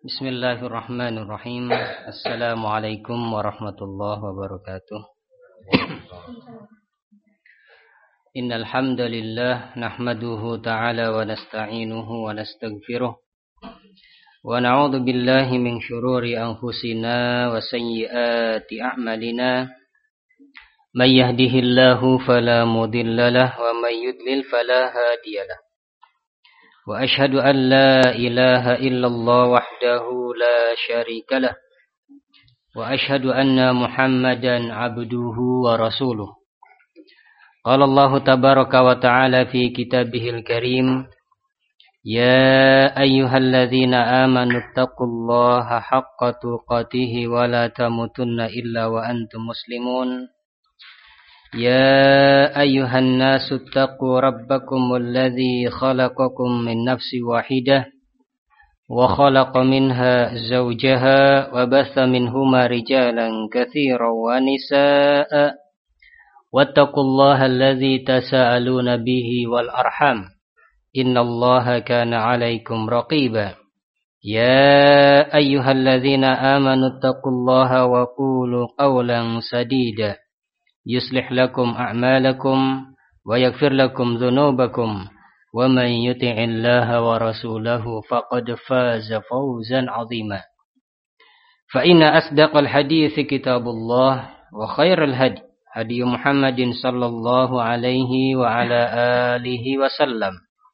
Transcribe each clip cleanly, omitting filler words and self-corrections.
Bismillahirrahmanirrahim. Assalamualaikum warahmatullahi wabarakatuh. Innal hamdalillah nahmaduhu ta'ala wa nasta'inuhu wa nastaghfiruh wa na'udzu billahi min shururi anfusina wa sayyiati a'malina. May yahdihillahu fala mudilla lahu wa may yudlil fala hadiyalah. Wa ashhadu an la ilaha illallah wahdahu la syarika lah. Wa ashhadu anna Muhammadan abduhu wa rasuluh. Qala Allah tabaraka wa ta'ala fi kitabihil karim, ya ayyuhalladzina amanu taqullaha haqqa tuqatih wa la tamutunna illa wa antum muslimun. يا أيها الناس اتقوا ربكم الذي خلقكم من نفس واحدة وخلق منها زوجها وبث منهما رجالا كثيرا ونساء واتقوا الله الذي تساءلون به والأرحام إن الله كان عليكم رقيبا يا أيها الذين آمنوا اتقوا الله وقولوا قولا سديدا يصلح لكم أعمالكم ويغفر لكم ذنوبكم ومن يطع الله ورسوله فقد فاز فوزا عظيما فإن أصدق الحديث كتاب الله وخير الهدي هدي محمد صلى الله عليه وعلى آله وسلم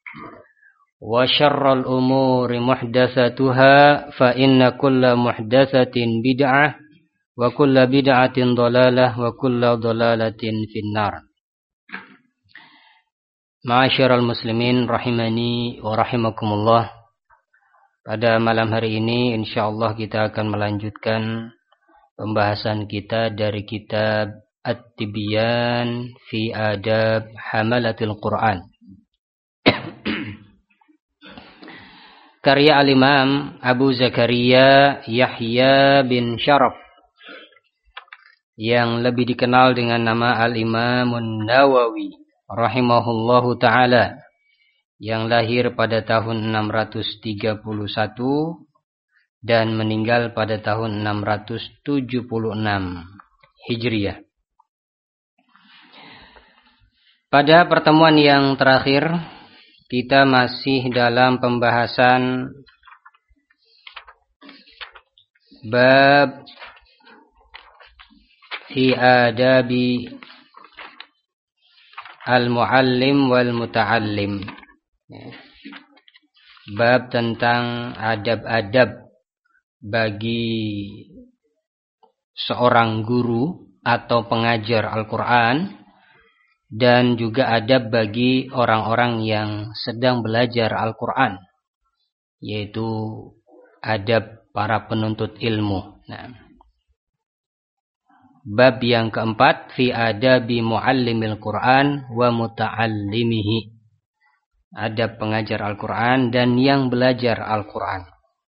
وشر الأمور محدثاتها فإن كل محدثة بدعة wa kullu bid'atin dhalalah wa kullu dhalalatin finnar. Ma'asyiral muslimin rahimani wa rahimakumullah. Pada malam hari ini insyaallah kita akan melanjutkan pembahasan kita dari kitab At-Tibyan fi Adab Hamalatil Quran. Karya al-Imam Abu Zakaria Yahya bin Syaraf yang lebih dikenal dengan nama Al-Imamun Nawawi rahimahullahu ta'ala, yang lahir pada tahun 631 dan meninggal pada tahun 676 Hijriah. Pada pertemuan yang terakhir kita masih dalam pembahasan bab fi adabi al-muallim wal muta'allim. Bab tentang adab-adab bagi seorang guru atau pengajar Al-Quran, dan juga adab bagi orang-orang yang sedang belajar Al-Quran, yaitu adab para penuntut ilmu. Bab yang keempat, fi adabi muallimil Quran wa muta'allimihi. Adab pengajar Al-Quran dan yang belajar Al-Quran.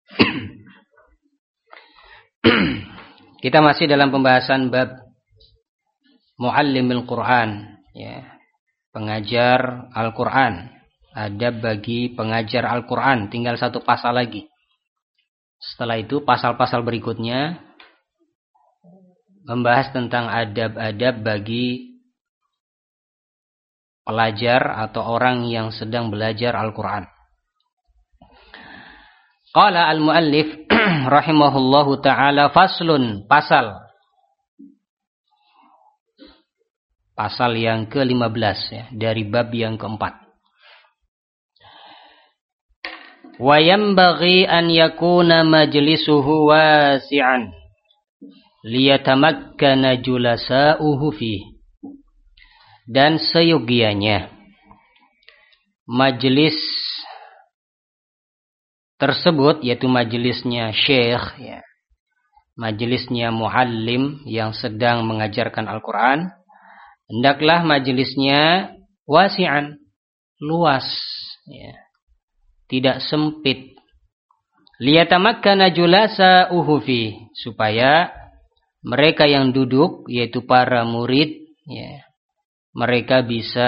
Kita masih dalam pembahasan bab muallimil Quran, ya, pengajar Al-Quran. Adab bagi pengajar Al-Quran. Tinggal satu pasal lagi. Setelah itu pasal-pasal berikutnya membahas tentang adab-adab bagi pelajar atau orang yang sedang belajar Al-Quran. Qala al-muallif rahimahullahu ta'ala, faslun, pasal. Pasal yang ke-15 ya, dari bab yang keempat. Wa yanbaghi an yakuna majlisuhu wasi'an liyatamakkana julasa'uhu fihi. Dan seyogianya majelis tersebut, yaitu majelisnya syekh, ya, majelisnya muallim yang sedang mengajarkan Al-Quran, hendaklah majelisnya wasi'an, luas, ya, tidak sempit. Liyatamakkana julasa'uhu fihi, supaya mereka yang duduk, yaitu para murid, ya, mereka bisa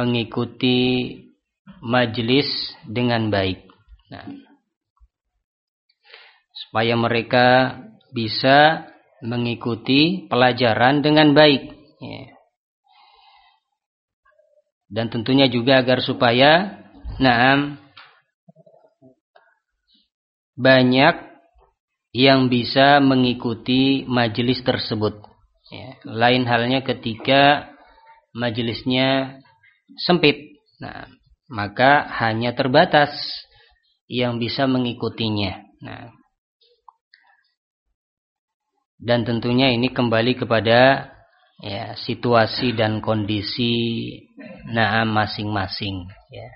mengikuti majelis dengan baik. Nah, supaya mereka bisa mengikuti pelajaran dengan baik, ya. Dan tentunya juga agar supaya banyak yang bisa mengikuti majelis tersebut, ya. Lain halnya ketika majelisnya sempit, maka hanya terbatas yang bisa mengikutinya. Dan tentunya ini kembali kepada situasi dan kondisi masing-masing, ya.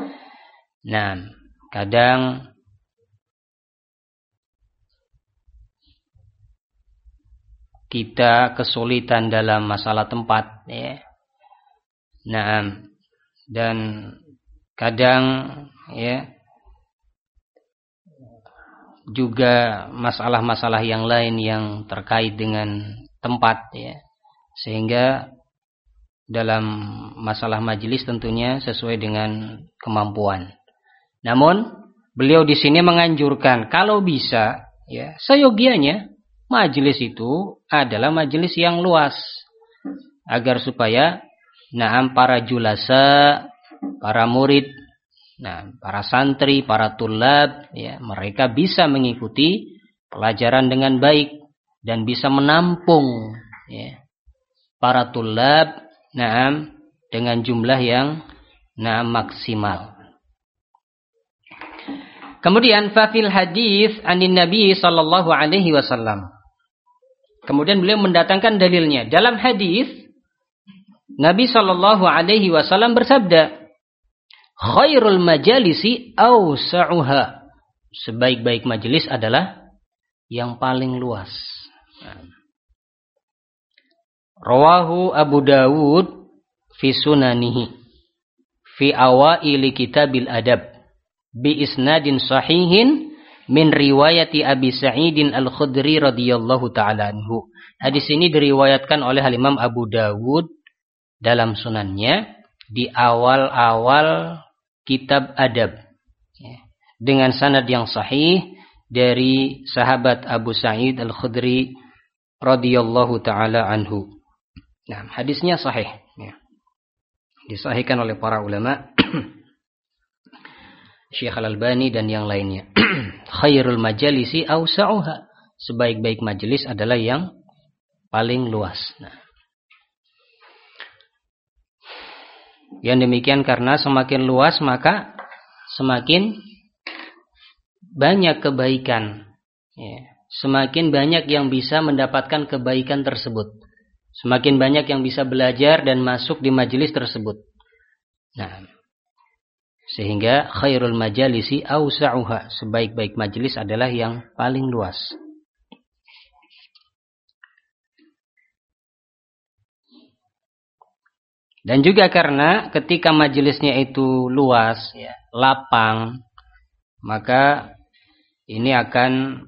Kadang kita kesulitan dalam masalah tempat, ya. Dan kadang juga masalah-masalah yang lain yang terkait dengan tempat, ya. Sehingga dalam masalah majelis tentunya sesuai dengan kemampuan. Namun beliau di sini menganjurkan kalau bisa, ya, seyogianya majelis itu adalah majelis yang luas, agar supaya para julasa, para murid, para santri, para tulab, ya, mereka bisa mengikuti pelajaran dengan baik dan bisa menampung, ya, para tulab dengan jumlah yang maksimal. Kemudian fafil hadis anin Nabi sallallahu alaihi wasallam. Kemudian beliau mendatangkan dalilnya. Dalam hadis Nabi sallallahu alaihi wasallam bersabda, "Khairul majalisi awsa'uha." Sebaik-baik majelis adalah yang paling luas. Rawahu Abu Dawud fi sunanihi fi awaili kitabil adab bi isnadin sahihin min riwayati Abi Sa'idin Al-Khudri radhiyallahu ta'ala anhu. Hadis ini diriwayatkan oleh Imam Abu Dawud dalam sunannya di awal-awal kitab adab, ya, dengan sanad yang sahih dari sahabat Abu Sa'id Al-Khudri radhiyallahu ta'ala anhu. Hadisnya sahih, ya. Disahihkan oleh para ulama Syekh Al-Albani dan yang lainnya. Khairul majalisi awsa'uha. Sebaik-baik majelis adalah yang paling luas. Yang demikian karena semakin luas maka semakin banyak kebaikan, ya. Semakin banyak yang bisa mendapatkan kebaikan tersebut. Semakin banyak yang bisa belajar dan masuk di majelis tersebut. Sehingga khairul majalisi awsa'uha. Sebaik-baik majelis adalah yang paling luas. Dan juga karena ketika majelisnya itu luas, ya, lapang, maka ini akan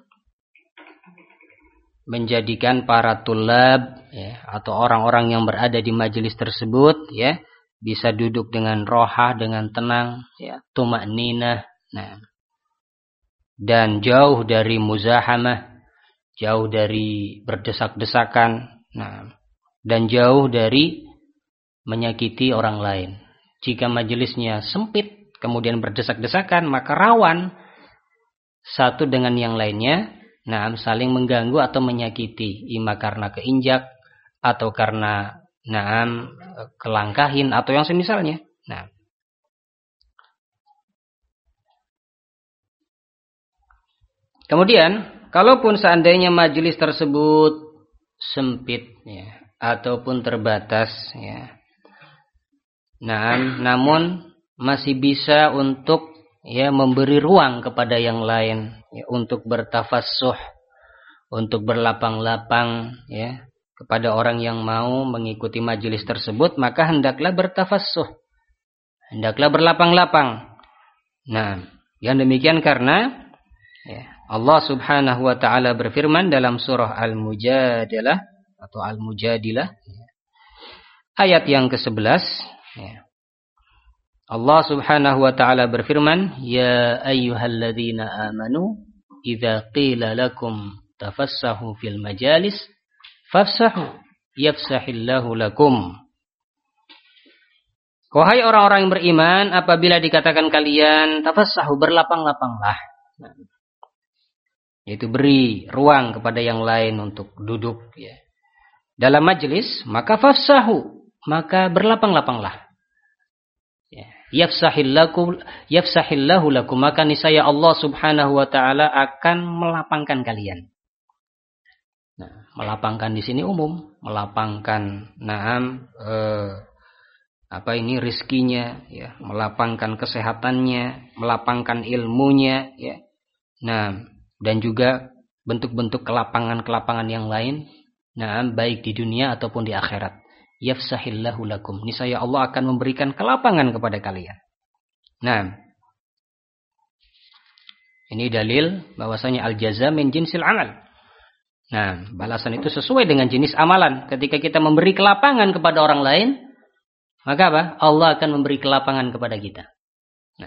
menjadikan para tulab, ya, atau orang-orang yang berada di majelis tersebut, ya, bisa duduk dengan rohah, dengan tenang, ya, tuma'ninah, dan jauh dari muzahamah, jauh dari berdesak-desakan, dan jauh dari menyakiti orang lain. Jika majelisnya sempit, kemudian berdesak-desakan, maka rawan satu dengan yang lainnya, saling mengganggu atau menyakiti, ima karena keinjak atau karena kelangkahin atau yang semisalnya. Kemudian, kalaupun seandainya majelis tersebut sempit, ya, ataupun terbatas, ya, namun masih bisa untuk, ya, memberi ruang kepada yang lain, ya, untuk bertafassuh, untuk berlapang-lapang, ya, kepada orang yang mau mengikuti majelis tersebut, maka hendaklah bertafassuh, hendaklah berlapang-lapang. Yang demikian karena, ya, Allah Subhanahu wa taala berfirman dalam surah Al-Mujadilah atau Al-Mujadilah, ya, ayat yang ke-11, ya. Allah Subhanahu wa taala berfirman, "Ya ayyuhalladzina amanu idza qila lakum tafassahu fil majalis fafsahu yafsahillahu lakum. Wahai orang-orang yang beriman, apabila dikatakan kalian tafassahu, berlapang-lapanglah. Yaitu beri ruang kepada yang lain untuk duduk ya. Dalam majlis, maka fafsahu, maka berlapang-lapanglah. Ya. Yafsahillahu lakum, maka niscaya Allah Subhanahu wa taala akan melapangkan kalian. Nah, melapangkan di sini umum, melapangkan rizkinya ya, melapangkan kesehatannya, melapangkan ilmunya ya. Nah, dan juga bentuk-bentuk kelapangan-kelapangan yang lain, nah, baik di dunia ataupun di akhirat. Yafsahillahu lakum, niscaya Allah akan memberikan kelapangan kepada kalian. Nah, ini dalil bahwasanya al-jaza min jinsil amal. Nah, balasan itu sesuai dengan jenis amalan. Ketika kita memberi kelapangan kepada orang lain, maka apa? Allah akan memberi kelapangan kepada kita. Nah.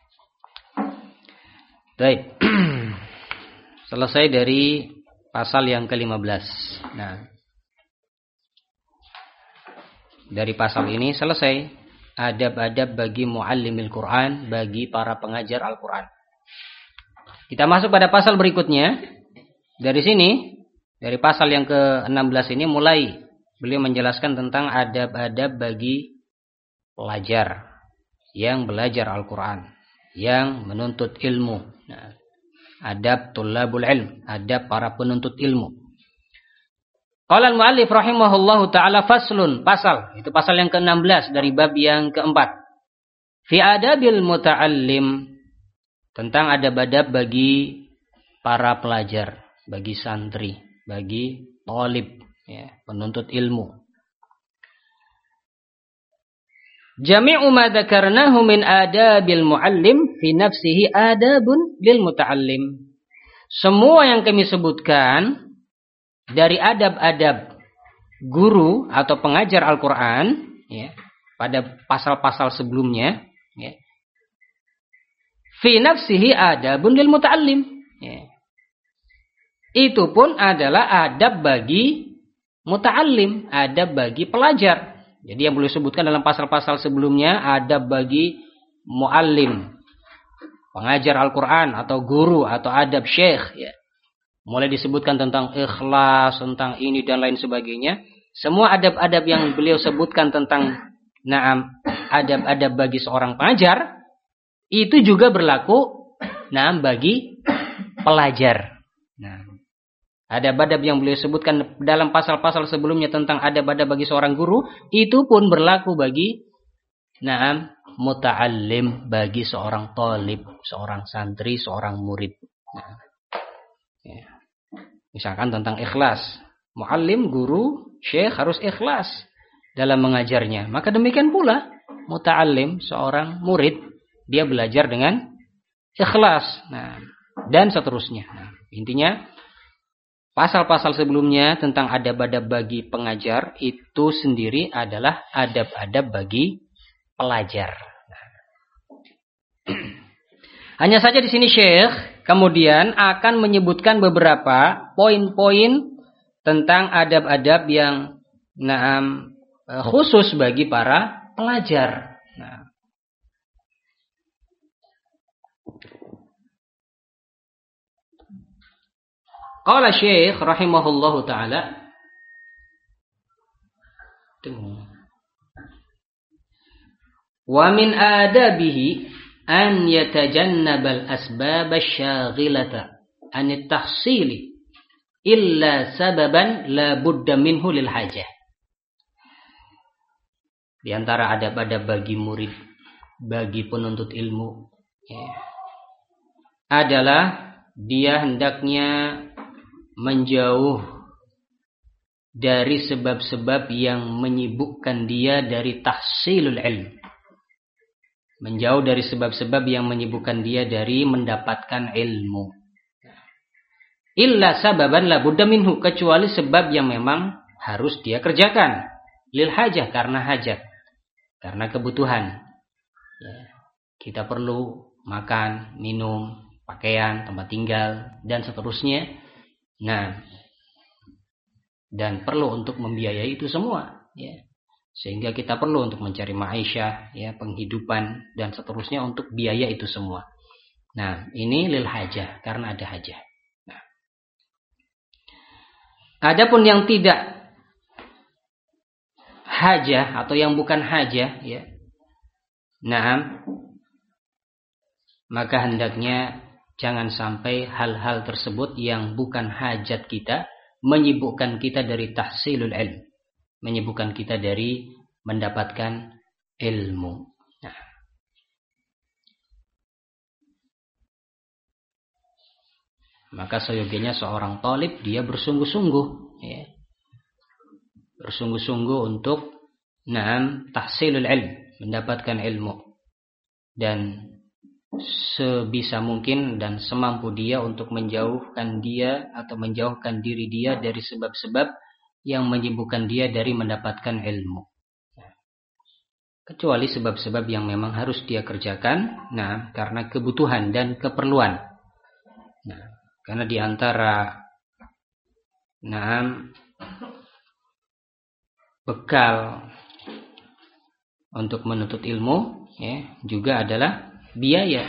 Baik. Selesai dari pasal yang ke-15. Nah. Dari pasal ini selesai adab-adab bagi muallimil Quran, bagi para pengajar Al-Quran. Kita masuk pada pasal berikutnya. Dari sini, dari pasal yang ke-16 ini mulai beliau menjelaskan tentang adab-adab bagi pelajar yang belajar Al-Quran, yang menuntut ilmu. Nah, adab tullabul ilm, adab para penuntut ilmu. Qala al-muallif rahimahullahu ta'ala faslun, pasal. Itu pasal yang ke-16 dari bab yang keempat. Fi adabil muta'allim, tentang adab-adab bagi para pelajar, bagi santri, bagi talib, ya, penuntut ilmu. Jami'u ma dzakarnahu min adabil muallim fi nafsihi adabun lil muta'allim. Semua yang kami sebutkan dari adab-adab guru atau pengajar Al-Qur'an ya, pada pasal-pasal sebelumnya ya. Fi nafsihi adabun lil muta'allim ya. Itu pun adalah adab bagi muta'allim, adab bagi pelajar. Jadi yang boleh sebutkan dalam pasal-pasal sebelumnya adab bagi muallim, pengajar Al-Quran atau guru atau adab syekh ya. Mulai disebutkan tentang ikhlas, tentang ini dan lain sebagainya. Semua adab-adab yang beliau sebutkan tentang adab-adab bagi seorang pengajar itu juga berlaku bagi pelajar. Nah, adab-adab yang beliau sebutkan dalam pasal-pasal sebelumnya tentang adab-adab bagi seorang guru, itu pun berlaku bagi muta'allim, bagi seorang talib, seorang santri, seorang murid. Nah, ya. Misalkan tentang ikhlas. Muallim, guru, syekh harus ikhlas dalam mengajarnya. Maka demikian pula muta'allim, seorang murid, dia belajar dengan ikhlas. Nah, dan seterusnya. Nah, intinya pasal-pasal sebelumnya tentang adab-adab bagi pengajar itu sendiri adalah adab-adab bagi pelajar. Hanya saja di sini Syekh kemudian akan menyebutkan beberapa poin-poin tentang adab-adab yang khusus bagi para pelajar. Nah, qala Syekh rahimahullahu taala wa min adabihi an yatajannabal asbab asy-syaghilata an at-tahsili illa sababan la budda minhu lil hajah. Di antara adab-adab bagi murid, bagi penuntut ilmu ya, adalah dia hendaknya menjauh dari sebab-sebab yang menyibukkan dia dari tahsilul ilm. Menjauh dari sebab-sebab yang menyibukkan dia dari mendapatkan ilmu. Illa sababan la budda minhu, kecuali sebab yang memang harus dia kerjakan. Lil hajah, karena hajat, karena kebutuhan. Ya, kita perlu makan, minum, pakaian, tempat tinggal, dan seterusnya. Nah, dan perlu untuk membiayai itu semua, ya. Sehingga kita perlu untuk mencari ma'isyah, ya, penghidupan dan seterusnya untuk biaya itu semua. Nah, ini lil hajah, karena ada hajah. Nah, adapun yang tidak hajah atau yang bukan hajah, ya. Nah, maka hendaknya jangan sampai hal-hal tersebut yang bukan hajat kita menyibukkan kita dari tahsilul ilm, menyibukkan kita dari mendapatkan ilmu. Nah, maka seyogianya seorang talib dia bersungguh-sungguh, ya, bersungguh-sungguh untuk tahsilul ilm, mendapatkan ilmu, dan sebisa mungkin dan semampu dia untuk menjauhkan dia atau menjauhkan diri dia dari sebab-sebab yang menyibukkan dia dari mendapatkan ilmu, kecuali sebab-sebab yang memang harus dia kerjakan, karena kebutuhan dan keperluan. Karena di antara bekal untuk menuntut ilmu, ya, juga adalah biaya.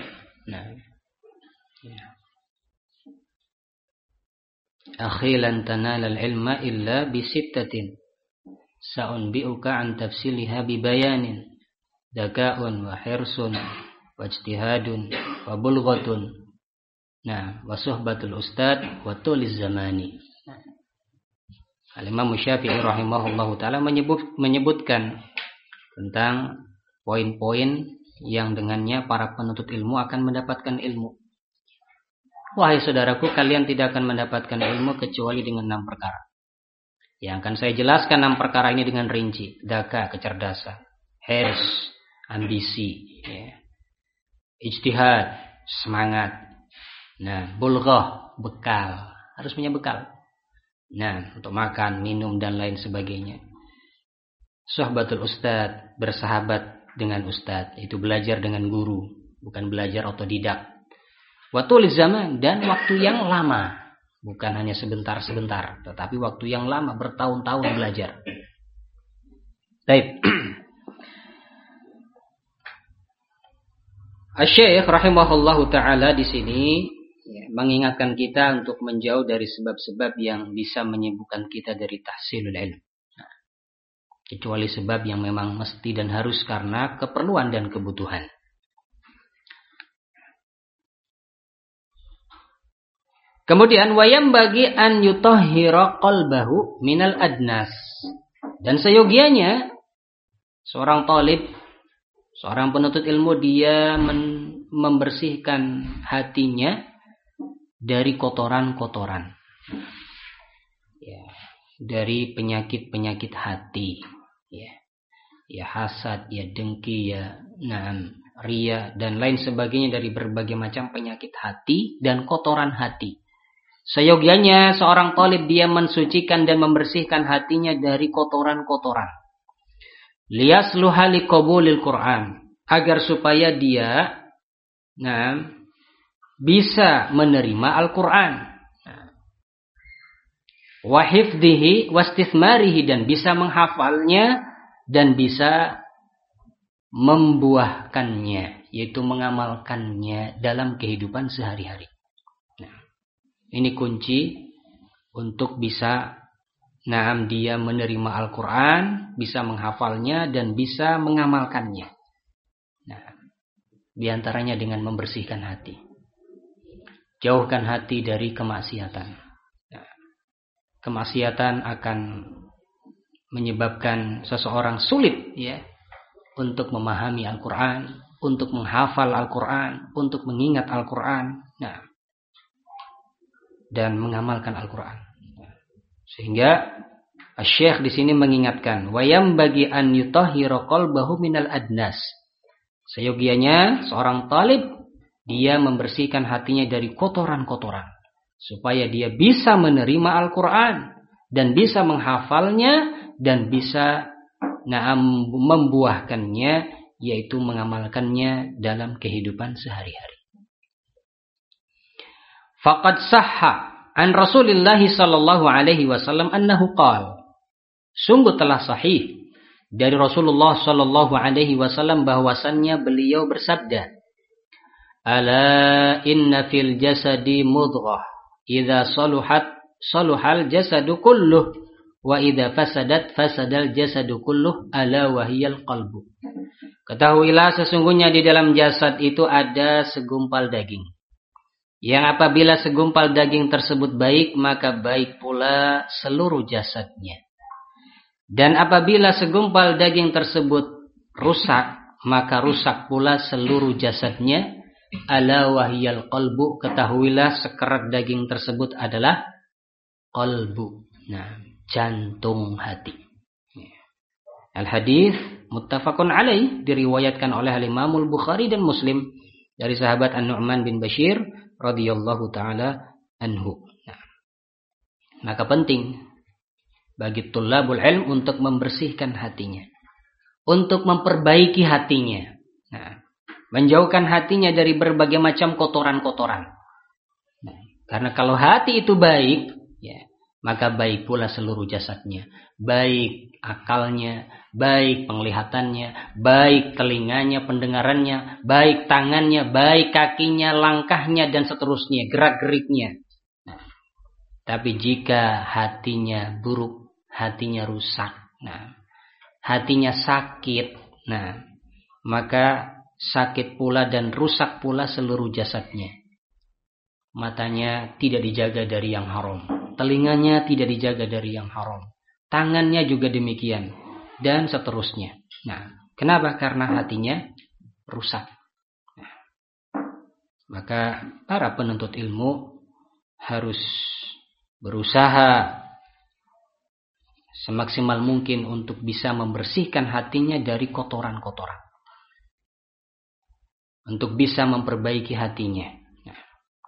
Akhi lan tanalal ilma illa bisittatin sa'unbi'uka an tafsiliha bibayanin daka'un wa hirsun wa ijtihadun wa bulghatun wa suhbatul ustad wa tuliz zamani. Al-Imam Syafi'i rahimahullahu ta'ala menyebutkan tentang poin-poin yang dengannya para penuntut ilmu akan mendapatkan ilmu. Wahai saudaraku, kalian tidak akan mendapatkan ilmu kecuali dengan 6 perkara. Yang akan saya jelaskan 6 perkara ini dengan rinci. Daka, kecerdasan. Hirs, ambisi. Ya. Ijtihad, semangat. Bulghah, bekal. Harus punya bekal. Untuk makan, minum, dan lain sebagainya. Suhbatul ustad, bersahabat dengan ustad. Itu belajar dengan guru, bukan belajar otodidak. Watul zaman, dan waktu yang lama, bukan hanya sebentar-sebentar, tetapi waktu yang lama, bertahun-tahun belajar. Baik. Asy-Syaikh rahimahullahu taala di sini mengingatkan kita untuk menjauh dari sebab-sebab yang bisa menyibukkan kita dari tahsilul ilm. Kecuali sebab yang memang mesti dan harus karena keperluan dan kebutuhan. Kemudian wayam bagi an yutahhira qalbahu minal adnas. Dan seyogianya seorang talib, seorang penuntut ilmu, dia membersihkan hatinya dari kotoran-kotoran. Ya, dari penyakit-penyakit hati. Ya hasad, ya dengki, ya riya dan lain sebagainya, dari berbagai macam penyakit hati dan kotoran hati. Seyogianya seorang talib dia mensucikan dan membersihkan hatinya dari kotoran-kotoran. Liyasluha liqabulil Qur'an, agar supaya dia bisa menerima Al-Qur'an. Wa hifdhihi wastithmarihi, dan bisa menghafalnya dan bisa membuahkannya, yaitu mengamalkannya dalam kehidupan sehari-hari. Ini kunci untuk bisa dia menerima Al-Quran, bisa menghafalnya dan bisa mengamalkannya. Di antaranya dengan membersihkan hati. Jauhkan hati dari kemaksiatan. Kemaksiatan akan menyebabkan seseorang sulit, ya, untuk memahami Al-Quran, untuk menghafal Al-Quran, untuk mengingat Al-Quran. Dan mengamalkan Al-Quran. Sehingga Asy-Syaikh di sini mengingatkan, wayam bagi an yutahhira qalbahu minal adnas. Seyogianya seorang talib dia membersihkan hatinya dari kotoran-kotoran, supaya dia bisa menerima Al-Quran dan bisa menghafalnya dan bisa membuahkannya, yaitu mengamalkannya dalam kehidupan sehari-hari. Faqad sahha an Rasulillah sallallahu alaihi wasallam annahu qala. Sungguh telah sahih dari Rasulullah sallallahu alaihi wasallam bahwasannya beliau bersabda, "Ala inna fil jasadi mudghah, idza saluhal jasadu kulluh, wa idza fasadat fasadal jasadu kulluh, ala wahiyal qalbu." Ketahuilah sesungguhnya di dalam jasad itu ada segumpal daging. Yang apabila segumpal daging tersebut baik, maka baik pula seluruh jasadnya. Dan apabila segumpal daging tersebut rusak, maka rusak pula seluruh jasadnya. Ala wahiyal qalbu, ketahuilah sekerat daging tersebut adalah qalbu. Nah, jantung hati. Al-hadis muttafaqun alaih, diriwayatkan oleh Imam Al-Bukhari dan Muslim dari sahabat An-Nu'man bin Bashir radhiyallahu taala anhu. Nah, maka penting bagi tullabul ilm untuk membersihkan hatinya, untuk memperbaiki hatinya. Nah, menjauhkan hatinya dari berbagai macam kotoran-kotoran. Nah, karena kalau hati itu baik, ya, maka baik pula seluruh jasadnya. Baik akalnya, baik penglihatannya, baik telinganya, pendengarannya, baik tangannya, baik kakinya, langkahnya, dan seterusnya, gerak-geriknya. Nah, tapi jika hatinya buruk, hatinya rusak, nah, hatinya sakit, nah, maka sakit pula dan rusak pula seluruh jasadnya. Matanya tidak dijaga dari yang haram, telinganya tidak dijaga dari yang haram, tangannya juga demikian, dan seterusnya. Nah, kenapa? Karena hatinya rusak. Nah, maka para penuntut ilmu harus berusaha semaksimal mungkin untuk bisa membersihkan hatinya dari kotoran-kotoran, untuk bisa memperbaiki hatinya. Nah.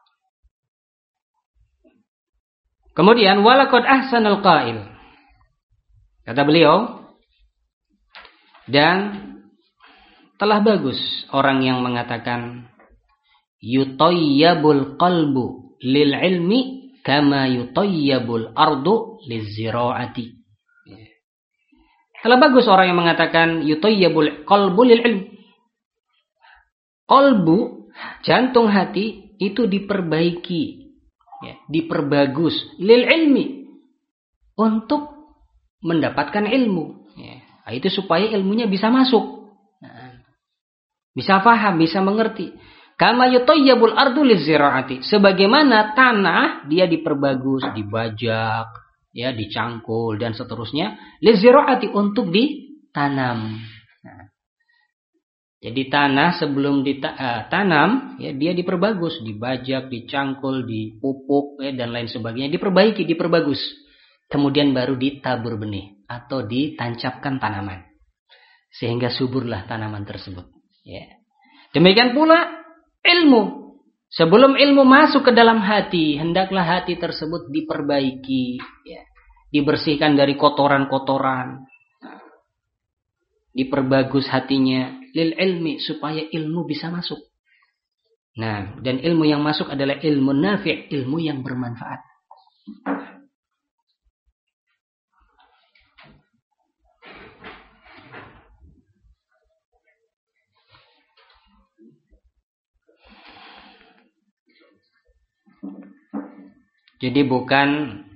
Kemudian walaqad ahsanal qail, kata beliau, dan telah bagus orang yang mengatakan yutayyabul qalbu lil ilmi kama yutayyabul ardu liziraati. Telah bagus orang yang mengatakan yutayyabul qalbu lil ilmi. Qalbu, jantung hati itu diperbaiki, ya, diperbagus lil ilmi, untuk mendapatkan ilmu, ya. Itu supaya ilmunya bisa masuk, nah, bisa paham, bisa mengerti. Kama yutayyabul ardu liziraati, sebagaimana tanah dia diperbagus, dibajak, ya, dicangkul dan seterusnya, liziraati, untuk ditanam. Nah, jadi tanah sebelum ditanam, ya, dia diperbagus, dibajak, dicangkul, dipupuk, ya, dan lain sebagainya, diperbaiki, diperbagus. Kemudian baru ditabur benih atau ditancapkan tanaman, sehingga suburlah tanaman tersebut. Ya. Demikian pula ilmu. Sebelum ilmu masuk ke dalam hati, hendaklah hati tersebut diperbaiki, ya, dibersihkan dari kotoran-kotoran, diperbagus hatinya lil ilmi, supaya ilmu bisa masuk. Nah, dan ilmu yang masuk adalah ilmu nafi', ilmu yang bermanfaat. Jadi bukan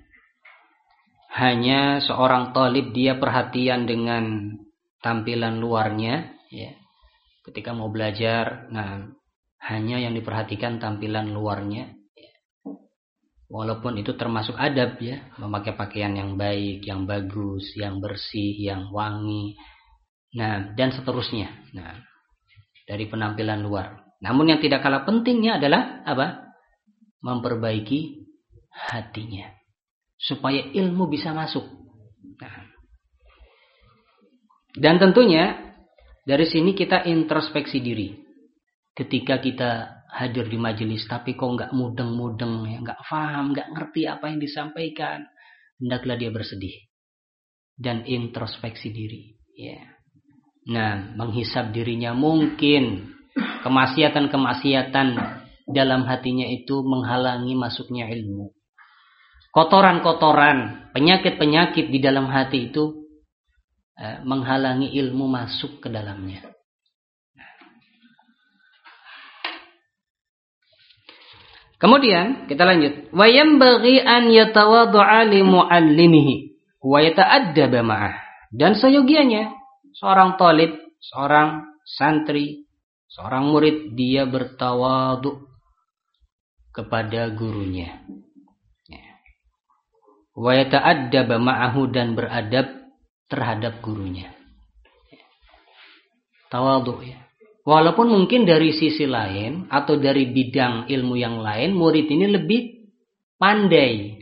hanya seorang talib dia perhatian dengan tampilan luarnya, ya. Ketika mau belajar, nah, hanya yang diperhatikan tampilan luarnya, ya. Walaupun itu termasuk adab, ya, memakai pakaian yang baik, yang bagus, yang bersih, yang wangi, nah, dan seterusnya. Nah, dari penampilan luar. Namun yang tidak kalah pentingnya adalah apa? Memperbaiki hatinya, supaya ilmu bisa masuk. Nah, dan tentunya dari sini kita introspeksi diri. Ketika kita hadir di majelis tapi kok nggak mudeng-mudeng, ya, nggak paham, nggak ngerti apa yang disampaikan, hendaklah dia bersedih dan introspeksi diri. Ya. Nah, menghisab dirinya, mungkin kemaksiatan-kemaksiatan dalam hatinya itu menghalangi masuknya ilmu. Kotoran-kotoran, penyakit-penyakit di dalam hati itu menghalangi ilmu masuk ke dalamnya. Kemudian kita lanjut. Wa yanbaghi an yatawaddu'a li muallimihi wa yata'addaba ma'ah. Dan seyogianya seorang talib, seorang santri, seorang murid dia bertawadhu kepada gurunya. Wa yata'addaba ma'ahu dan beradab terhadap gurunya. Tawadhu ya. Walaupun mungkin dari sisi lain atau dari bidang ilmu yang lain murid ini lebih pandai.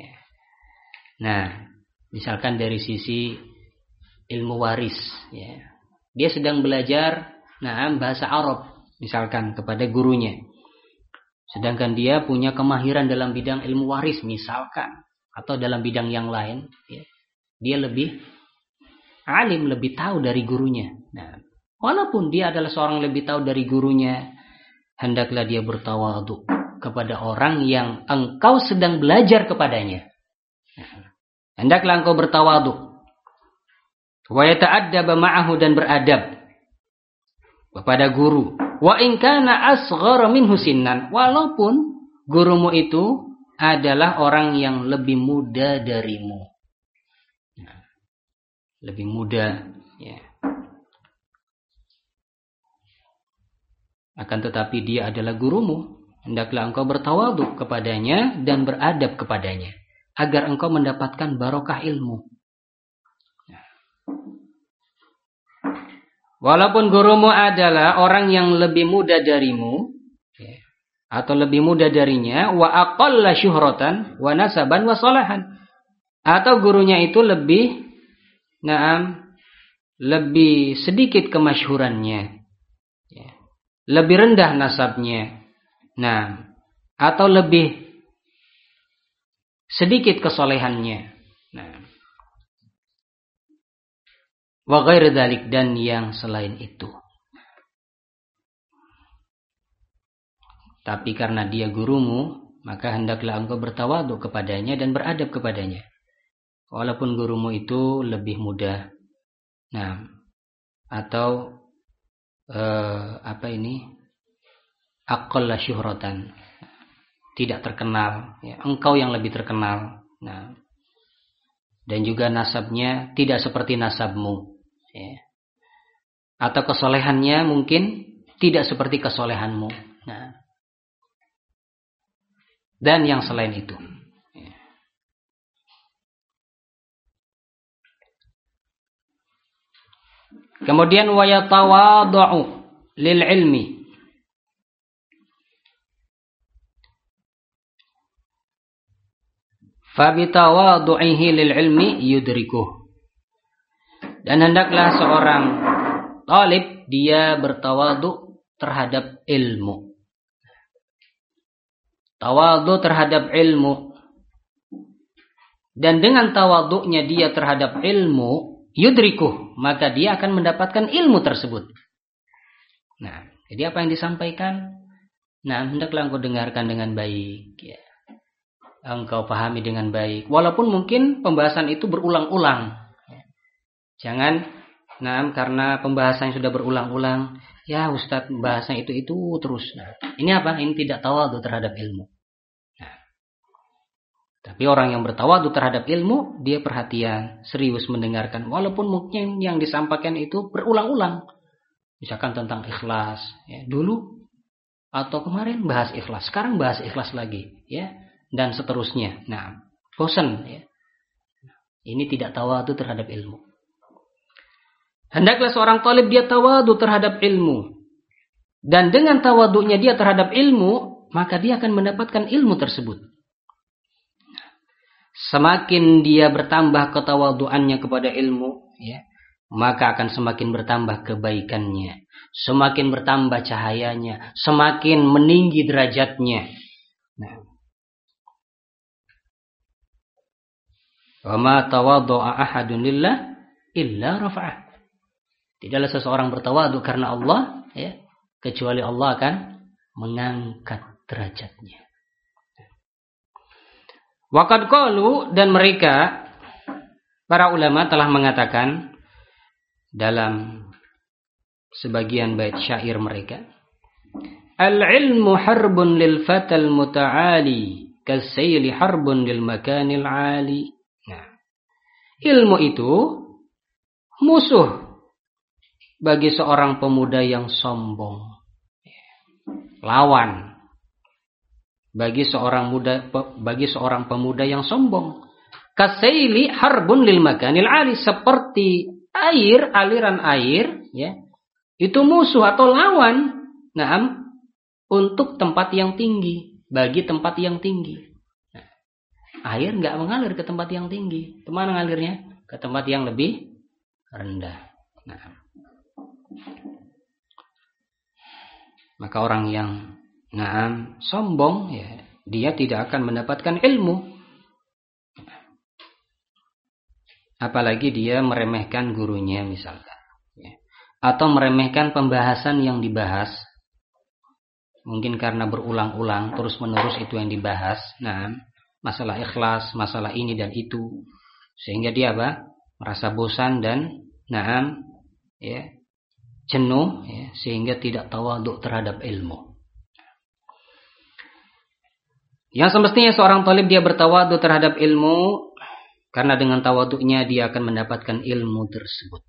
Nah, misalkan dari sisi ilmu waris ya. Dia sedang belajar bahasa Arab misalkan kepada gurunya. Sedangkan dia punya kemahiran dalam bidang ilmu waris misalkan atau dalam bidang yang lain ya. Dia lebih alim, lebih tahu dari gurunya. Nah, walaupun dia adalah seorang lebih tahu dari gurunya, hendaklah dia bertawadhu kepada orang yang engkau sedang belajar kepadanya. Hendaklah engkau bertawadhu. Wa yata'addaba ma'ahu dan beradab kepada guru. Wa in kana asghara minhu sinnan, walaupun gurumu itu adalah orang yang lebih muda darimu. Lebih muda ya. Akan tetapi dia adalah gurumu, hendaklah engkau bertawadhu kepadanya dan beradab kepadanya agar engkau mendapatkan barokah ilmu. Walaupun gurumu adalah orang yang lebih muda darimu atau lebih muda darinya, wa aqalla syuhratan wa nasaban wa salahan, atau gurunya itu lebih sedikit kemasyhurannya, lebih rendah nasabnya, atau lebih sedikit kesolehannya, wa ghairi dzalik dan yang selain itu. Tapi karena dia gurumu, maka hendaklah engkau bertawadhu kepadanya dan beradab kepadanya. Walaupun gurumu itu lebih muda. Atau aqalla syuhratan, tidak terkenal ya, engkau yang lebih terkenal. Dan juga nasabnya tidak seperti nasabmu ya. Atau kesolehannya mungkin tidak seperti kesolehanmu. Dan yang selain itu ya. Kemudian wa yatawadhu lil ilmi, fabitawadhu'ihi lil ilmi yudrikuh. Dan hendaklah seorang talib dia bertawadhu terhadap ilmu. Tawadhu terhadap ilmu. Dan dengan tawadhu'nya dia terhadap ilmu, yudrikuh, maka dia akan mendapatkan ilmu tersebut. Jadi apa yang disampaikan? Hendaklah engkau dengarkan dengan baik ya. Engkau pahami dengan baik. Walaupun mungkin pembahasan itu berulang-ulang. Jangan, karena pembahasan sudah berulang-ulang, ya Ustadz bahasanya itu terus. Ini apa? Ini tidak tawadhu terhadap ilmu. Tapi orang yang bertawadhu terhadap ilmu, dia perhatian, serius mendengarkan. Walaupun mungkin yang disampaikan itu berulang-ulang. Misalkan tentang ikhlas. Ya, dulu atau kemarin bahas ikhlas. Sekarang bahas ikhlas lagi. Ya. Dan seterusnya. Bosan ya. Ini tidak tawadhu terhadap ilmu. Hendaklah seorang talib dia tawadhu terhadap ilmu. Dan dengan tawadhunya dia terhadap ilmu, maka dia akan mendapatkan ilmu tersebut. Semakin dia bertambah ketawadhuannya kepada ilmu, ya, maka akan semakin bertambah kebaikannya. Semakin bertambah cahayanya, semakin meninggi derajatnya. Wa ma tawaddu'a ahadun lillah illa rafa'ah. Tidaklah seseorang bertawadhu karena Allah ya, kecuali Allah akan mengangkat derajatnya. Waqad qalu, dan mereka para ulama telah mengatakan dalam sebagian bait syair mereka, al-ilmu harbun lil fatal muta'ali kasayli harbun lil makanil ali. Nah, ilmu itu musuh bagi seorang pemuda yang sombong, lawan bagi seorang pemuda yang sombong. Kasaili harbun lil makanil ali, seperti air, aliran air, ya, itu musuh atau lawan, untuk tempat yang tinggi, bagi tempat yang tinggi. Nah, air nggak mengalir ke tempat yang tinggi, kemana ngalirnya? Ke tempat yang lebih rendah. Nah, maka orang yang sombong, ya, dia tidak akan mendapatkan ilmu. Apalagi dia meremehkan gurunya misalkan, ya, atau meremehkan pembahasan yang dibahas. Mungkin karena berulang-ulang terus-menerus itu yang dibahas. Nah, masalah ikhlas, masalah ini dan itu, sehingga dia merasa bosan dan ya, jenuh, ya, sehingga tidak tawadhu terhadap ilmu. Yang semestinya seorang talib dia bertawadhu terhadap ilmu, karena dengan tawadhunya dia akan mendapatkan ilmu tersebut.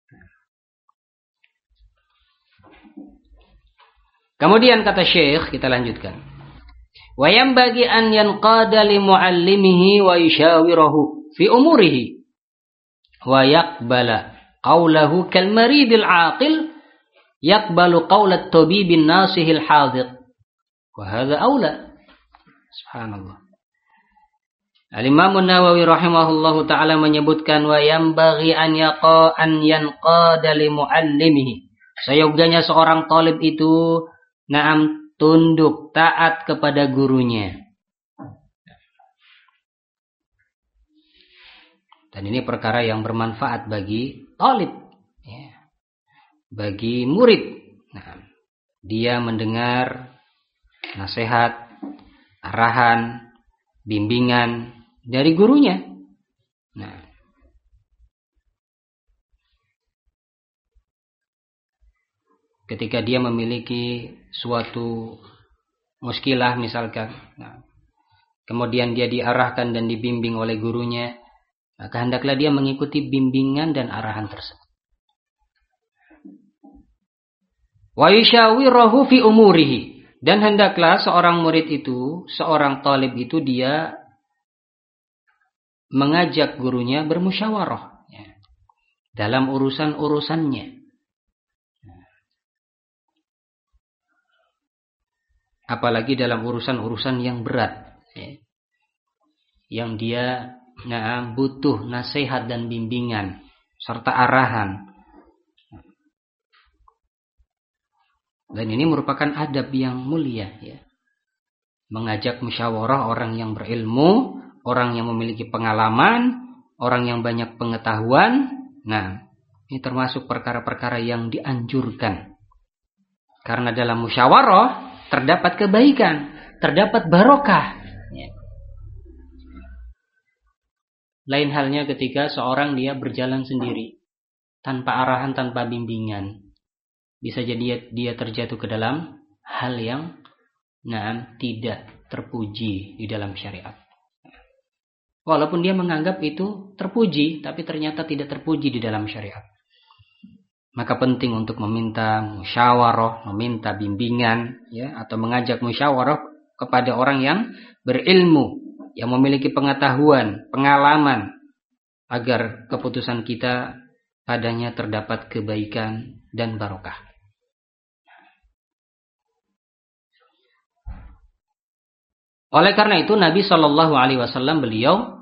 Kemudian kata Syekh, kita lanjutkan. Wa yanbaghi an yanqada li muallimihi wa yushawirahu fi umurihi wa yaqbala qawlahu kal maridil aqil yaqbalu qawla at-tabibin nasihil hadir. Wa hadha aula. Subhanallah. Al-Imam An-Nawawi rahimahullahu ta'ala menyebutkan wa yanbaghi an yanqada li muallimihi. Seyogyanya seorang talib itu tunduk, taat kepada gurunya. Dan ini perkara yang bermanfaat bagi talib, ya, bagi murid. Nah, dia mendengar nasihat, arahan, bimbingan dari gurunya. Nah, ketika dia memiliki suatu muskilah misalkan, kemudian dia diarahkan dan dibimbing oleh gurunya, maka hendaklah dia mengikuti bimbingan dan arahan tersebut. Wa yushawirahu fi umurihi, dan hendaklah seorang murid itu, seorang talib itu, dia mengajak gurunya bermusyawarah, ya, dalam urusan-urusannya. Apalagi dalam urusan-urusan yang berat, ya, yang dia butuh nasihat dan bimbingan serta arahan. Dan ini merupakan adab yang mulia, ya. Mengajak musyawarah orang yang berilmu, orang yang memiliki pengalaman, orang yang banyak pengetahuan. Nah, ini termasuk perkara-perkara yang dianjurkan. Karena dalam musyawarah terdapat kebaikan, terdapat barokah. Ya. Lain halnya ketika seorang dia berjalan sendiri, tanpa arahan, tanpa bimbingan. Bisa jadi dia terjatuh ke dalam hal yang tidak terpuji di dalam syariat. Walaupun dia menganggap itu terpuji, tapi ternyata tidak terpuji di dalam syariat. Maka penting untuk meminta musyawarah, meminta bimbingan, ya, atau mengajak musyawarah kepada orang yang berilmu, yang memiliki pengetahuan, pengalaman, agar keputusan kita padanya terdapat kebaikan dan barokah. Oleh karena itu Nabi Shallallahu Alaihi Wasallam beliau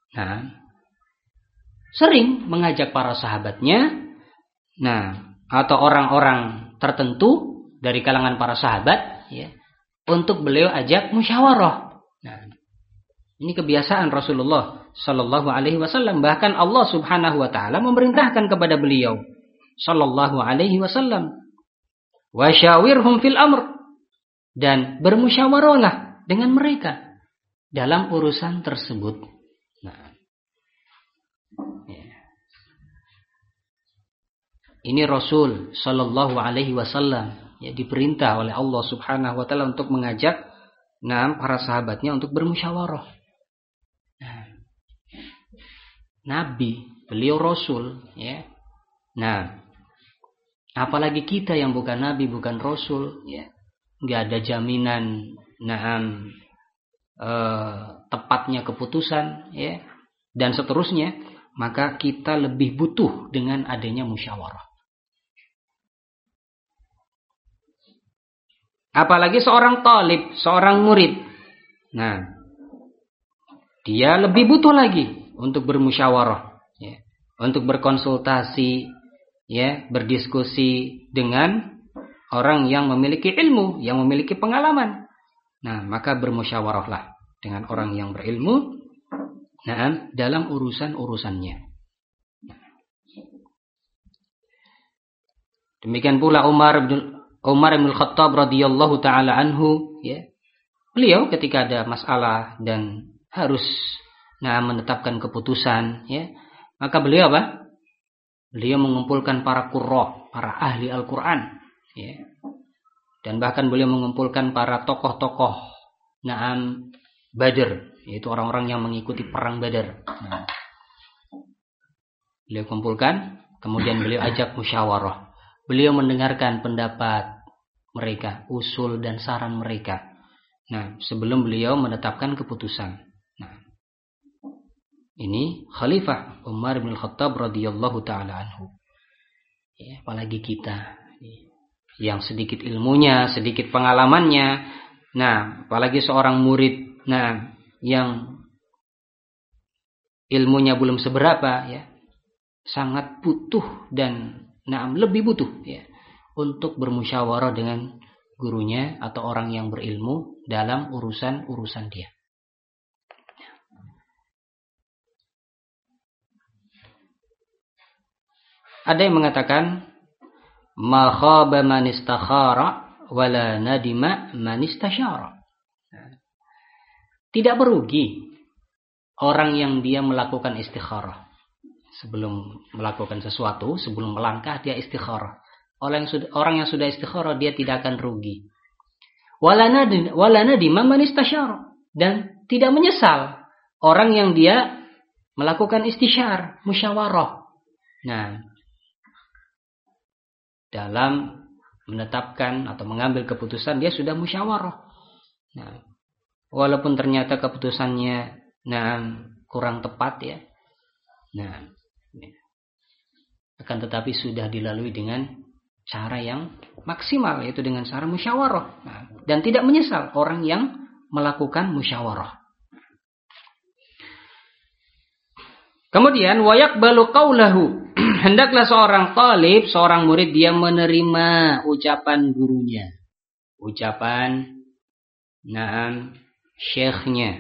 sering mengajak para sahabatnya, atau orang-orang tertentu dari kalangan para sahabat, ya, untuk beliau ajak musyawarah. Ini kebiasaan Rasulullah Shallallahu Alaihi Wasallam. Bahkan Allah Subhanahu Wa Taala memerintahkan kepada beliau Shallallahu Alaihi Wasallam, wa syawirhum fil amr. dan bermusyawarahlah dengan mereka dalam urusan tersebut. Nah, ya. Ini Rasul Shallallahu Alaihi Wasallam ya, diperintah oleh Allah Subhanahu Wa Taala untuk mengajak para sahabatnya untuk bermusyawarah. Nah, Nabi, beliau Rasul, ya. Nah, apalagi kita yang bukan Nabi, bukan Rasul, ya, nggak ada jaminan, tepatnya keputusan, ya, dan seterusnya, maka kita lebih butuh dengan adanya musyawarah. Apalagi seorang talib, seorang murid. Nah, dia lebih butuh lagi untuk bermusyawarah, ya, untuk berkonsultasi, ya, berdiskusi dengan orang yang memiliki ilmu, yang memiliki pengalaman. Nah, maka bermusyawarahlah dengan orang yang berilmu, dalam urusan-urusannya. Demikian pula Umar bin Khattab radhiyallahu taala anhu, ya. Beliau ketika ada masalah dan harus menetapkan keputusan, ya, maka beliau apa? Beliau mengumpulkan para qurra, para ahli Al-Qur'an, ya. Dan bahkan beliau mengumpulkan para tokoh-tokoh Badr, yaitu orang-orang yang mengikuti perang Badar. Nah, beliau kumpulkan, kemudian beliau ajak musyawarah. Beliau mendengarkan pendapat mereka, usul dan saran mereka. Nah, sebelum beliau menetapkan keputusan. Nah, ini Khalifah Umar bin Khattab radhiyallahu taala anhu. Ya, apalagi kita yang sedikit ilmunya, sedikit pengalamannya. Nah, apalagi seorang murid, yang ilmunya belum seberapa, ya, sangat butuh dan lebih butuh, ya, untuk bermusyawarah dengan gurunya atau orang yang berilmu dalam urusan-urusan dia. Ada yang mengatakan ma khaba man istakhara wala nadima man istasyara. Tidak berugi orang yang dia melakukan istikharah. Sebelum melakukan sesuatu, sebelum melangkah dia istikharah. Orang yang sudah istikharah dia tidak akan rugi. Wala nadima man istasyara, dan tidak menyesal orang yang dia melakukan istisyar, musyawarah. Nah, dalam menetapkan atau mengambil keputusan dia sudah musyawarah. Nah, walaupun ternyata keputusannya kurang tepat, ya. Nah, akan tetapi sudah dilalui dengan cara yang maksimal, yaitu dengan cara musyawarah. Nah, dan tidak menyesal orang yang melakukan musyawarah. Kemudian wayaqbalu qaulahu. Hendaklah seorang talib, seorang murid, dia menerima ucapan gurunya, ucapan syekhnya.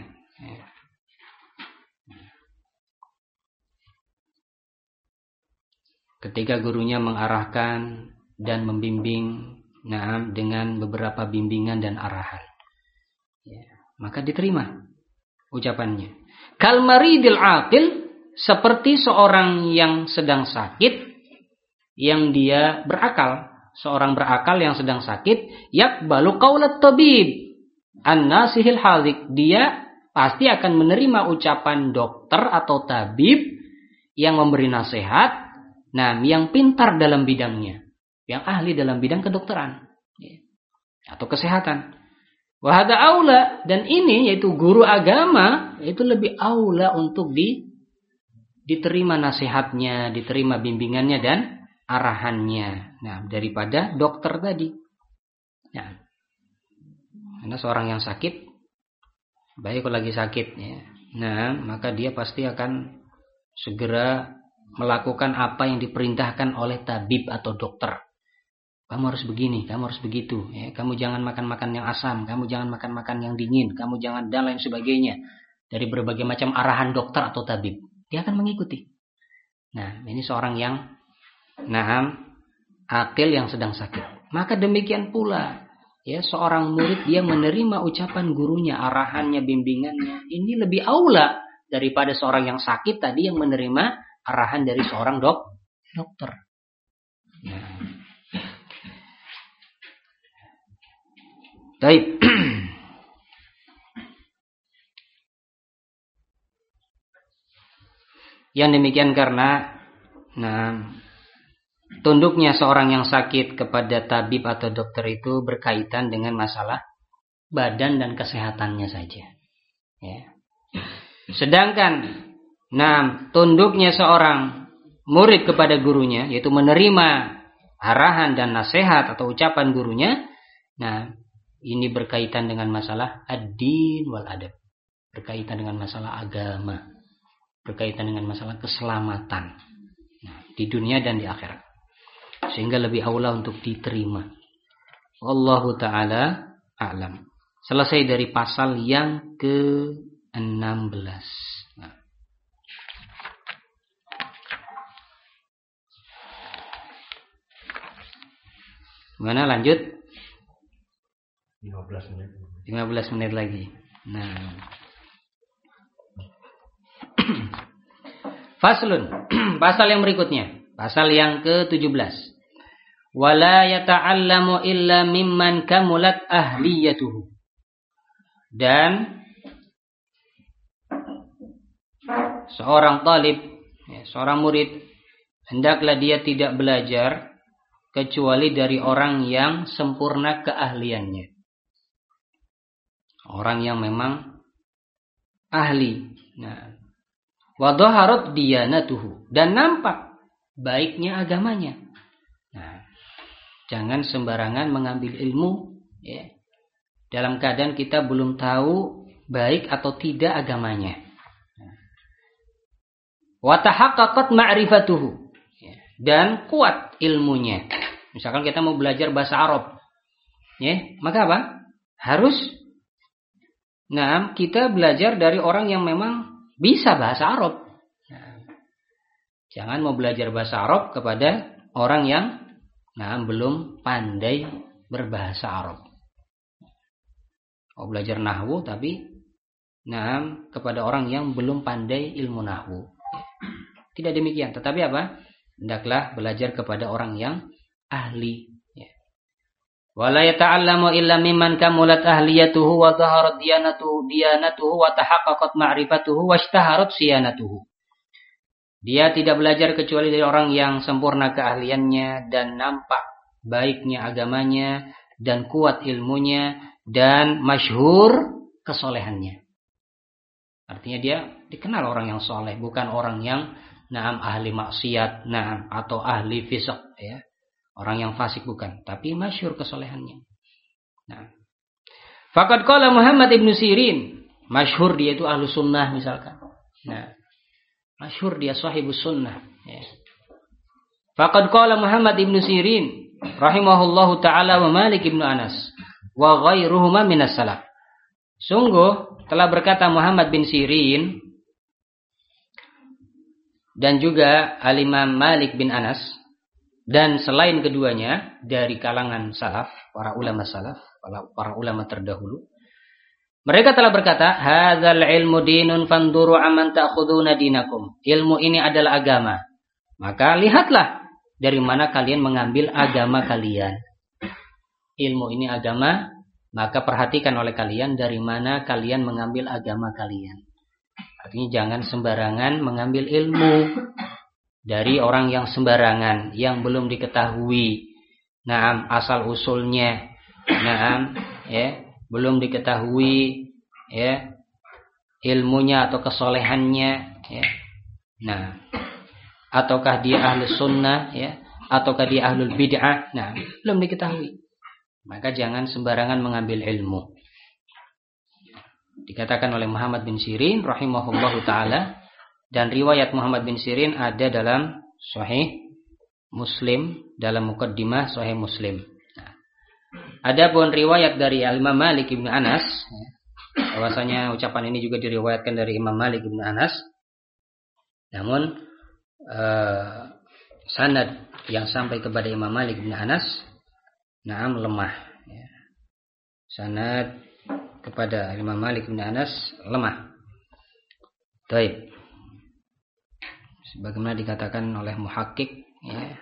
Ketika gurunya mengarahkan dan membimbing dengan beberapa bimbingan dan arahan, ya, maka diterima ucapannya. Kal maridil aqil, seperti seorang yang sedang sakit, yang dia berakal, seorang berakal yang sedang sakit, yaqbalu qaulat tabib an-nasihil hadik, dia pasti akan menerima ucapan dokter atau tabib yang memberi nasihat, yang pintar dalam bidangnya, yang ahli dalam bidang kedokteran, ya, atau kesehatan. Wa hada aula, dan ini yaitu guru agama, itu lebih aula untuk diterima nasihatnya, diterima bimbingannya dan arahannya, daripada dokter tadi. Nah, karena seorang yang sakit, baik kalau lagi sakit, ya, maka dia pasti akan segera melakukan apa yang diperintahkan oleh tabib atau dokter. Kamu harus begini, kamu harus begitu, ya. Kamu jangan makan-makan yang asam, kamu jangan makan-makan yang dingin, kamu jangan, dan lain sebagainya. Dari berbagai macam arahan dokter atau tabib, dia akan mengikuti. Nah, ini seorang yang akil yang sedang sakit. Maka demikian pula ya seorang murid dia menerima ucapan gurunya, arahannya, bimbingannya, ini lebih aula daripada seorang yang sakit tadi yang menerima arahan dari seorang dokter. Nah. Baik. Yang demikian karena tunduknya seorang yang sakit kepada tabib atau dokter itu berkaitan dengan masalah badan dan kesehatannya saja. Ya. Sedangkan tunduknya seorang murid kepada gurunya, yaitu menerima arahan dan nasihat atau ucapan gurunya, ini berkaitan dengan masalah ad-din wal adab, berkaitan dengan masalah agama, berkaitan dengan masalah keselamatan di dunia dan di akhirat, sehingga lebih aula untuk diterima. Wallahu ta'ala a'lam. Selesai dari pasal yang ke-16. Mana lanjut? 15 menit lagi. Faslun. Pasal yang berikutnya. Pasal yang ke-17. Wala yata'allamu illa mimman kamulat ahliyatuhu. Dan seorang talib, seorang murid, hendaklah dia tidak belajar kecuali dari orang yang sempurna keahliannya. Orang yang memang ahli. Wa dhaharat diyanatuhu, dan nampak baiknya agamanya. Jangan sembarangan mengambil ilmu dalam keadaan kita belum tahu baik atau tidak agamanya. Wa tahaqqaqat ma'rifatuhu, dan kuat ilmunya. Misalkan kita mau belajar bahasa Arab, maka apa? Harus kita belajar dari orang yang memang bisa bahasa Arab. Jangan mau belajar bahasa Arab kepada orang yang belum pandai berbahasa Arab. Mau belajar nahwu tapi kepada orang yang belum pandai ilmu nahwu. Tidak demikian, tetapi apa? Hendaklah belajar kepada orang yang ahli. Wala yata'allamu illa mimman kamulat ahliyatuhu wa dhaharat diyanatuhu wa tahaqqaqat ma'rifatuhu wa ishtaharat siyanatuhu. Dia tidak belajar kecuali dari orang yang sempurna keahliannya dan nampak baiknya agamanya dan kuat ilmunya dan masyhur kesolehannya. Artinya dia dikenal orang yang soleh, bukan orang yang ahli maksiat, atau ahli fisq, orang yang fasik bukan, tapi masyhur kesolehannya. Faqad qala Muhammad ibn Sirin, masyhur dia itu ahlu sunnah misalkan. Masyhur dia sahibus sunnah. Faqad qala Muhammad ibn Sirin rahimahullahu ta'ala wa Malik ibn Anas wa ghairuhuma minas salaf. Sungguh telah berkata Muhammad bin Sirin dan juga Al-Imam Malik bin Anas, dan selain keduanya dari kalangan salaf, para ulama salaf, para ulama terdahulu, mereka telah berkata, hadzal ilmu dinun fanduru amman ta'khuduna dinakum. Ilmu ini adalah agama, maka lihatlah dari mana kalian mengambil agama kalian. Ilmu ini agama, maka perhatikan oleh kalian dari mana kalian mengambil agama kalian. Artinya jangan sembarangan mengambil ilmu dari orang yang sembarangan, yang belum diketahui asal usulnya, belum diketahui ilmunya atau kesolehannya, ataukah dia ahli sunnah, ataukah dia ahlul bid'ah, belum diketahui, maka jangan sembarangan mengambil ilmu. Dikatakan oleh Muhammad bin Sirin rahimahullahu ta'ala, dan riwayat Muhammad bin Sirin ada dalam Sahih Muslim, dalam muqaddimah Sahih Muslim. Adapun riwayat dari Imam Malik bin Anas, bahwasanya ucapan ini juga diriwayatkan dari Imam Malik bin Anas, namun sanad yang sampai kepada Imam Malik bin Anas lemah. Sanad kepada Imam Malik bin Anas lemah. Baik. Sebagaimana dikatakan oleh muhakkik, ya.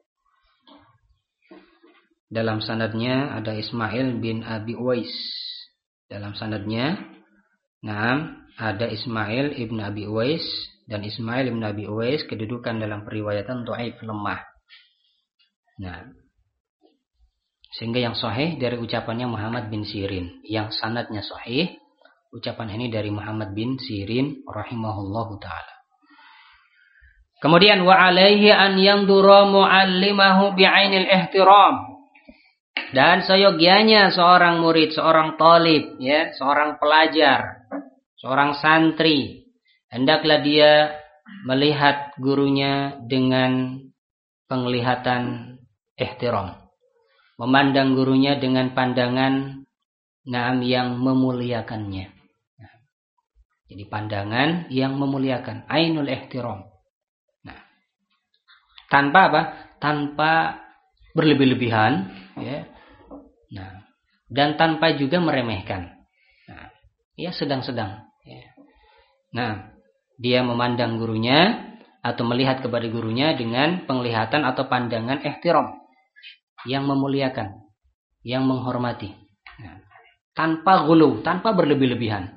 Dalam sanadnya ada Ismail bin Abi Uwais. Dalam sanadnya, ada Ismail ibn Abi Uwais, dan Ismail ibn Abi Uwais kedudukan dalam periwayatan dhaif, lemah. Nah, sehingga yang sahih dari ucapannya Muhammad bin Sirin, yang sanadnya sahih, ucapan ini dari Muhammad bin Sirin rahimahullahu taala. Kemudian wa alaihi an yandura muallimahu bi'ainil ihtiram. Dan seyogianya seorang murid, seorang talib, ya, seorang pelajar, seorang santri, hendaklah dia melihat gurunya dengan penglihatan ihtiram. Memandang gurunya dengan pandangan yang memuliakannya. Jadi pandangan yang memuliakan, ainul ihtiram. Nah, tanpa apa? Tanpa berlebih-lebihan, ya. Nah, dan tanpa juga meremehkan. Nah, ya sedang-sedang, ya. Nah, dia memandang gurunya atau melihat kepada gurunya dengan penglihatan atau pandangan ihtiram, yang memuliakan, yang menghormati. Nah, tanpa ghulu, tanpa berlebih-lebihan.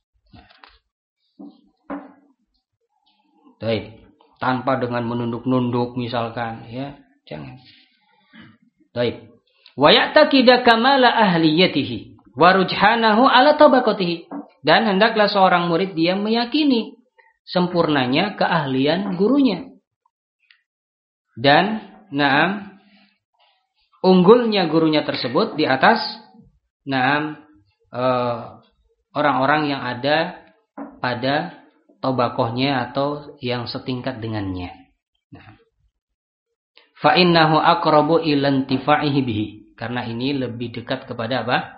Baik, tanpa dengan menunduk-nunduk misalkan, ya, jangan. Baik. Wa ya'taqida kamala ahliyatihi wa rujhanahu ala tabaqatihi. Dan hendaklah seorang murid dia meyakini sempurnanya keahlian gurunya. Dan unggulnya gurunya tersebut di atas orang-orang yang ada pada tabaqahnya atau yang setingkat dengannya. Nah, fa innahu aqrabu ila intifa'ihi bihi. Karena ini lebih dekat kepada apa?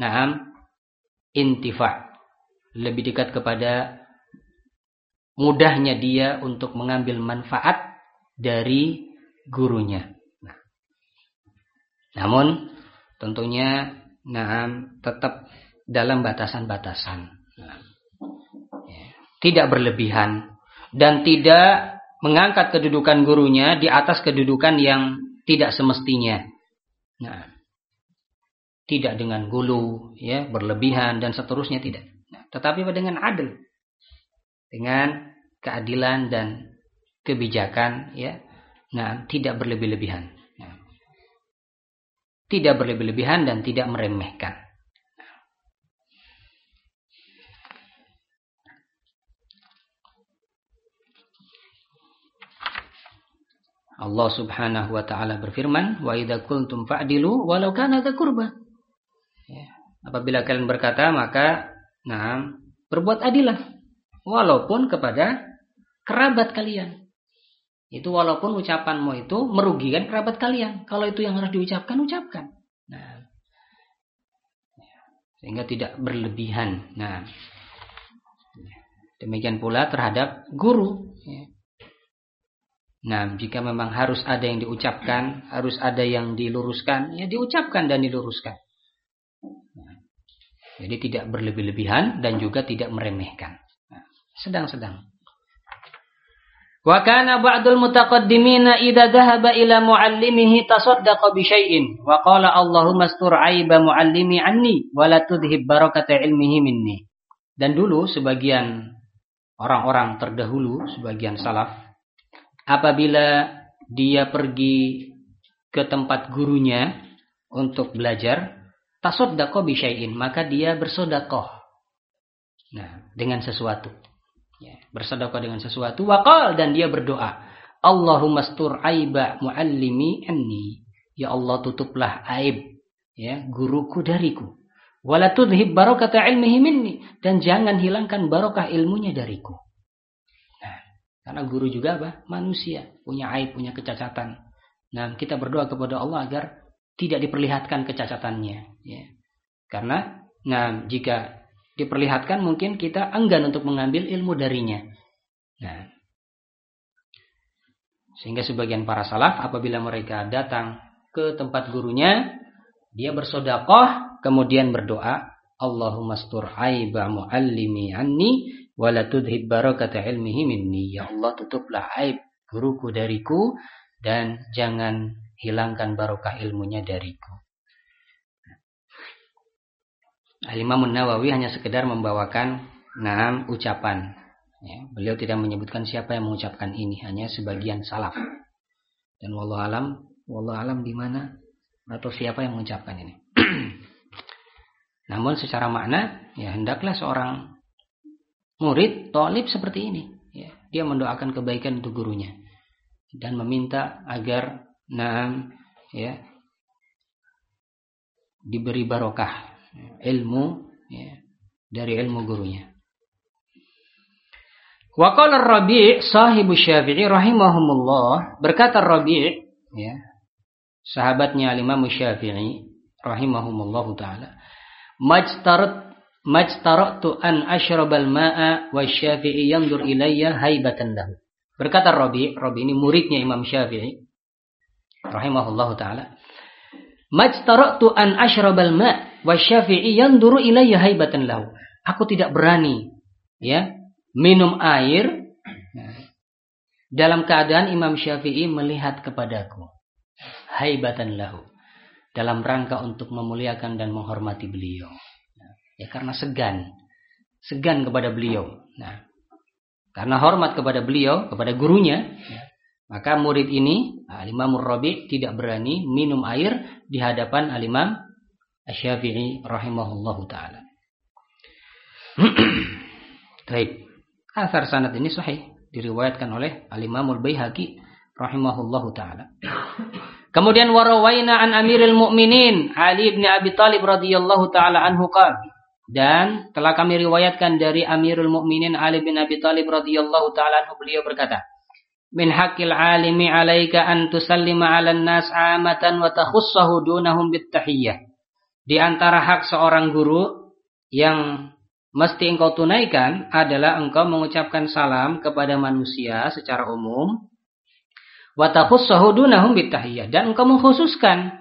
Intifa'. Lebih dekat kepada mudahnya dia untuk mengambil manfaat dari gurunya. Nah, namun tentunya tetap dalam batasan-batasan. Nah, ya, tidak berlebihan dan tidak mengangkat kedudukan gurunya di atas kedudukan yang tidak semestinya. Nah, tidak dengan gulu, ya, berlebihan dan seterusnya, tidak. Nah, tetapi dengan adil, dengan keadilan dan kebijakan, ya. Nah, tidak berlebih-lebihan. Nah, tidak berlebih-lebihan dan tidak meremehkan. Allah Subhanahu wa taala berfirman, "Wa idza qultum fa'dilu walau kana dza qurba." Ya, apabila kalian berkata, maka berbuat adillah walaupun kepada kerabat kalian. Itu walaupun ucapanmu itu merugikan kerabat kalian. Kalau itu yang harus diucapkan, ucapkan. Nah, sehingga tidak berlebihan. Nah, demikian pula terhadap guru, ya. Nah, jika memang harus ada yang diucapkan, harus ada yang diluruskan, ya diucapkan dan diluruskan. Nah, jadi tidak berlebih-lebihan dan juga tidak meremehkan. Nah, sedang-sedang. Wa kana ba'dul mutaqaddimina idza dhahaba ila muallimihi tasaddaqa bi syai'in wa qala Allahumma astur 'aiba muallimi 'anni wa la tudhib barakata ilmihi minni. Dan dulu sebagian orang-orang terdahulu, sebagian salaf, apabila dia pergi ke tempat gurunya untuk belajar, tasaddaqa bi syai'in, maka dia bersedekah. Nah, dengan sesuatu. Ya, bersedekah dengan sesuatu. Waqal, dan dia berdoa, Allahumma astur aiba muallimi anni. Ya Allah, tutuplah aib, ya, guruku dariku. Wala tudhib barakata ilmihi minni, dan jangan hilangkan barokah ilmunya dariku. Karena guru juga apa? Manusia, punya aib, punya kecacatan. Nah, kita berdoa kepada Allah agar tidak diperlihatkan kecacatannya. Ya. Karena, jika diperlihatkan mungkin kita enggan untuk mengambil ilmu darinya. Nah, sehingga sebagian para salaf apabila mereka datang ke tempat gurunya, dia bersedekah kemudian berdoa, Allahumma astur aiba muallimi anni wa la tudhib barakata ilmihi minni. Ya Allah, tutuplah aib guruku dariku dan jangan hilangkan barokah ilmunya dariku. Al-Imam Nawawi hanya sekedar membawakan 6 ucapan. Ya, beliau tidak menyebutkan siapa yang mengucapkan ini, hanya sebagian salaf. Dan wallahu alam di mana atau siapa yang mengucapkan ini. Namun secara makna, ya hendaklah seorang murid, thalib seperti ini. Ya, dia mendoakan kebaikan untuk gurunya dan meminta agar diberi barokah ilmu dari ilmu gurunya. Wa qala Rabi' sahibu Syafi'i rahimahumullah, berkata Rabi', sahabatnya Imam Syafi'i rahimahumullahu taala, majtaratu an ashrabal ma'a wa Syafi'i yandur ilayya haibatan lahu. Berkata Rabi' ini muridnya Imam Syafi'i rahimahullahu taala, majtaratu an ashrabal ma' wa Syafi'i yanduru ilayya haibatan lahu. Aku tidak berani minum air dalam keadaan Imam Syafi'i melihat kepadaku. Haibatan lahu, dalam rangka untuk memuliakan dan menghormati beliau. Ya karena segan kepada beliau. Nah, karena hormat kepada beliau, kepada gurunya, maka murid ini, Al-Imam Rabi' tidak berani minum air di hadapan Al-Imam Asy-Syafi'i rahimahullahu taala. Baik. Athar sanad ini sahih, diriwayatkan oleh Al-Imam Al-Baihaqi rahimahullahu taala. Kemudian warawaina an Amirul Mukminin Ali bin Abi Thalib radhiyallahu taala anhu qala, dan telah kami riwayatkan dari Amirul Mukminin Ali bin Abi Thalib radhiyallahu taala anhu, beliau berkata, min haqqil alimi 'alaika an tusallima 'alan nas 'amatan wa takhussahu dunahum bit-tahiyyah. Di antara hak seorang guru yang mesti engkau tunaikan adalah engkau mengucapkan salam kepada manusia secara umum, wa takhussahu dunahum bit-tahiyyah, dan engkau mengkhususkan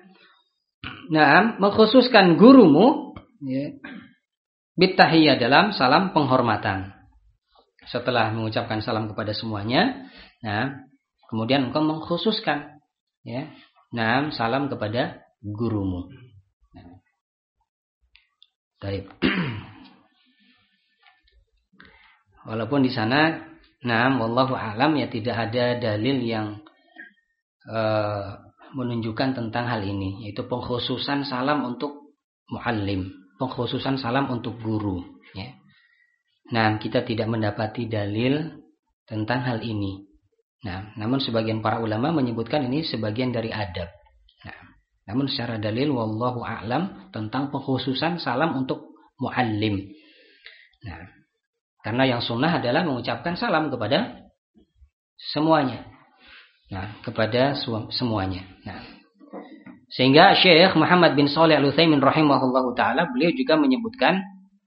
gurumu bit-tahiyyah dalam salam penghormatan. Setelah mengucapkan salam kepada semuanya, kemudian engkau mengkhususkan salam kepada gurumu. Baik. Walaupun di sana, wallahu a'lam, tidak ada dalil yang menunjukkan tentang hal ini, yaitu pengkhususan salam untuk muallim, pengkhususan salam untuk guru. Kita tidak mendapati dalil tentang hal ini. Namun sebagian para ulama menyebutkan ini sebagian dari adab. Namun secara dalil, wallahu a'lam, tentang pengkhususan salam untuk muallim. Karena yang sunnah adalah mengucapkan salam kepada semuanya. Sehingga Syekh Muhammad bin Shalih Al-Utsaimin rahimahullahu taala, beliau juga menyebutkan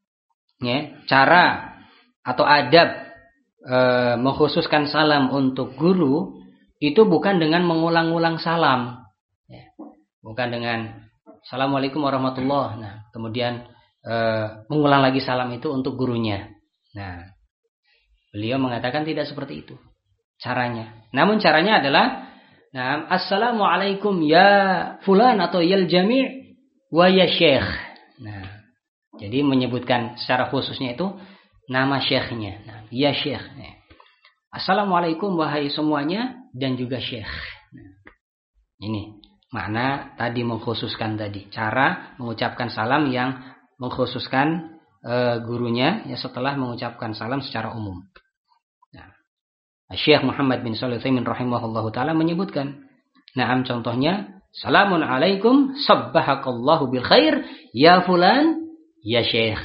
cara atau adab mengkhususkan salam untuk guru itu bukan dengan mengulang-ulang salam. Bukan dengan Assalamualaikum warahmatullahi, kemudian mengulang lagi salam itu untuk gurunya. Beliau mengatakan tidak seperti itu caranya. Namun caranya adalah Assalamualaikum ya fulan atau yal jami' wa ya syekh. Jadi menyebutkan secara khususnya itu nama syekhnya. Ya syekh. Assalamualaikum wahai semuanya dan juga syekh. Ini makna tadi mengkhususkan tadi. Cara mengucapkan salam yang mengkhususkan gurunya setelah mengucapkan salam secara umum. Syekh Muhammad bin Shalih Al-Utsaimin rahimahullahu taala menyebutkan, contohnya, Salamun alaikum sabbahakallahu bil khair ya fulan ya syekh.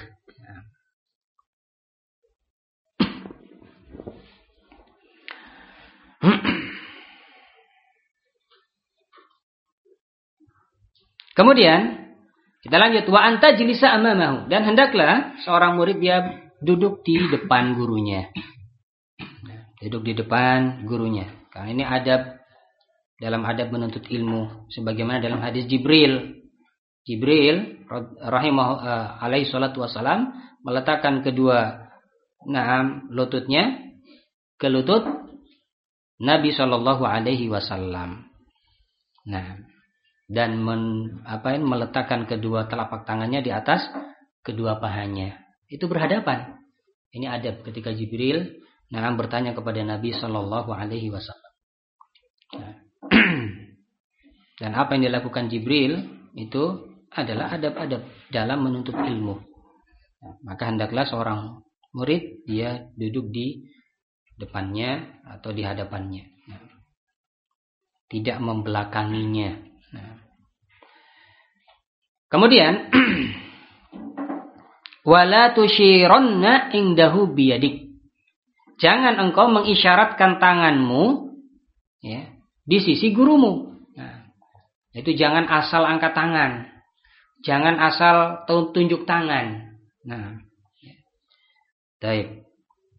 Kemudian kita lanjut, wa anta jilisa amamahu, dan hendaklah seorang murid dia duduk di depan gurunya. Duduk di depan gurunya. Karena ini adab dalam adab menuntut ilmu, sebagaimana dalam hadis Jibril Jibril alaihi salatu wassalam meletakkan kedua lututnya ke lutut Nabi sallallahu alaihi wasallam. Nah, dan meletakkan kedua telapak tangannya di atas kedua pahanya. Itu berhadapan. Ini adab ketika Jibril bertanya kepada Nabi sallallahu alaihi wasallam. Nah, dan apa yang dilakukan Jibril itu adalah adab-adab dalam menuntut ilmu. Nah, maka hendaklah seorang murid dia duduk di depannya atau di hadapannya. Nah, tidak membelakanginya. Nah. Kemudian wala tusyiranna indahu biyadik. Jangan engkau mengisyaratkan tanganmu ya, di sisi gurumu. Nah, itu jangan asal angkat tangan. Jangan asal tunjuk tangan. Nah, baik.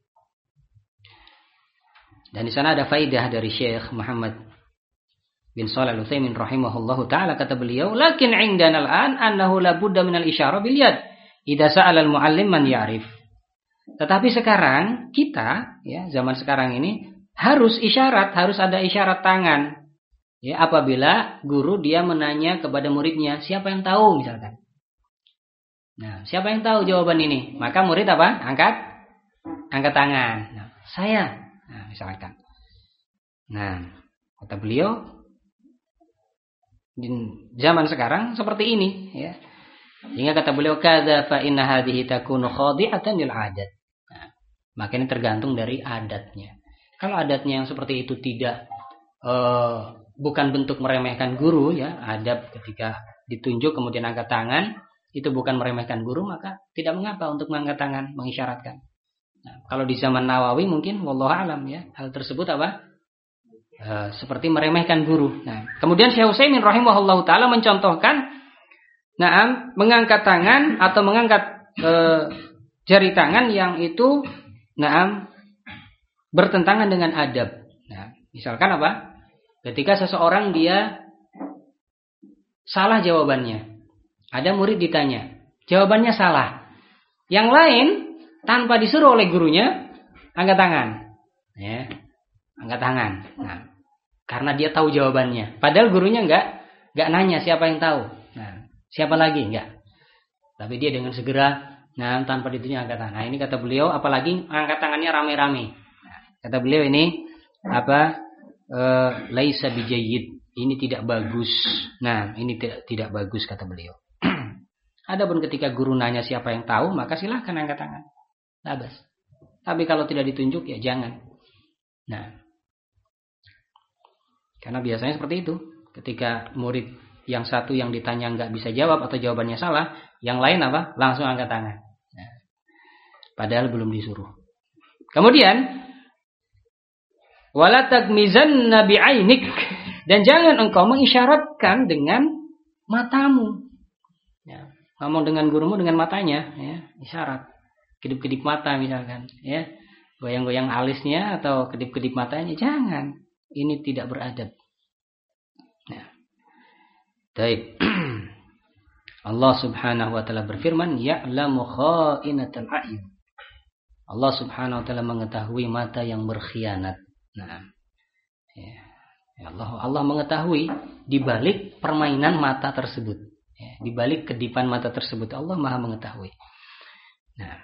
Dan di sana ada faidah dari Syekh Muhammad bin Shalih Al-Utsaimin rahimahullahu taala, kata beliau, "Lakin 'indana al-an annahu la budda min al-isyarah bil yad idza sa'ala al-muallim man ya'rif." Tetapi sekarang kita ya, zaman sekarang ini harus isyarat, harus ada isyarat tangan. Ya, apabila guru dia menanya kepada muridnya, siapa yang tahu misalkan. Nah, siapa yang tahu jawaban ini? Maka murid apa? Angkat tangan. Nah, saya. Nah, misalkan. Nah, kata beliau, di zaman sekarang seperti ini, ya. Sehingga kata beliau, kadza fa inna hadhihi takunu khadi'atan lil 'adat. Nah, maka ini tergantung dari adatnya. Kalau adatnya yang seperti itu tidak bukan bentuk meremehkan guru, ya, adab ketika ditunjuk kemudian angkat tangan, itu bukan meremehkan guru, maka tidak mengapa untuk mengangkat tangan, mengisyaratkan. Nah, kalau di zaman Nawawi mungkin wallahu alam ya, hal tersebut apa? Seperti meremehkan guru. Nah, kemudian Syekh Utsaimin rahimahullahu taala mencontohkan mengangkat tangan atau mengangkat jari tangan yang itu bertentangan dengan adab. Nah, misalkan apa? Ketika seseorang dia salah jawabannya. Ada murid ditanya, jawabannya salah. Yang lain tanpa disuruh oleh gurunya angkat tangan. Ya, angkat tangan. Nah, karena dia tahu jawabannya. Padahal gurunya enggak nanya siapa yang tahu. Nah, siapa lagi? Enggak. Tapi dia dengan segera tanpa ditanya angkat tangan. Nah, ini kata beliau, apalagi angkat tangannya rame-rame. Nah, kata beliau ini laisa bijayyid. Ini tidak bagus. Nah, ini tidak bagus kata beliau. Adapun ketika guru nanya siapa yang tahu, maka silahkan angkat tangan. Labas. Tapi kalau tidak ditunjuk ya jangan. Nah, karena biasanya seperti itu. Ketika murid yang satu yang ditanya nggak bisa jawab atau jawabannya salah, yang lain apa? Langsung angkat tangan. Nah, padahal belum disuruh. Kemudian wala tagmizanna bi'ainik, dan jangan engkau mengisyaratkan dengan matamu. Ya, ngomong dengan gurumu dengan matanya, ya, isyarat. Kedip-kedip mata misalkan, ya. Goyang-goyang alisnya atau kedip-kedip matanya, jangan. Ini tidak beradab. Nah. Baik. Allah Subhanahu wa taala berfirman, ya'lamu kha'inatal a'yun. Allah Subhanahu wa taala mengetahui mata yang berkhianat. Nah. Ya, Allah mengetahui di balik permainan mata tersebut. Ya, di balik kedipan mata tersebut Allah Maha mengetahui. Nah.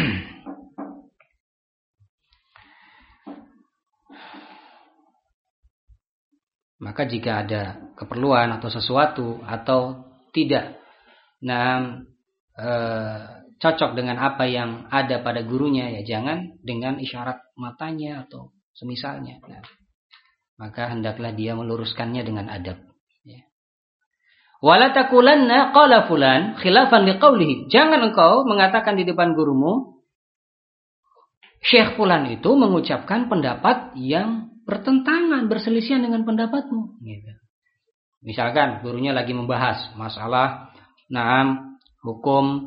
Maka jika ada keperluan atau sesuatu atau tidak cocok dengan apa yang ada pada gurunya, ya jangan dengan isyarat matanya atau semisalnya. Nah, maka hendaklah dia meluruskannya dengan adab. Wala taqulanna qala fulan khilafan liqaulihi. Jangan engkau mengatakan di depan gurumu, Syekh fulan itu mengucapkan pendapat yang bertentangan, berselisihan dengan pendapatmu. Gitu. Misalkan gurunya lagi membahas masalah hukum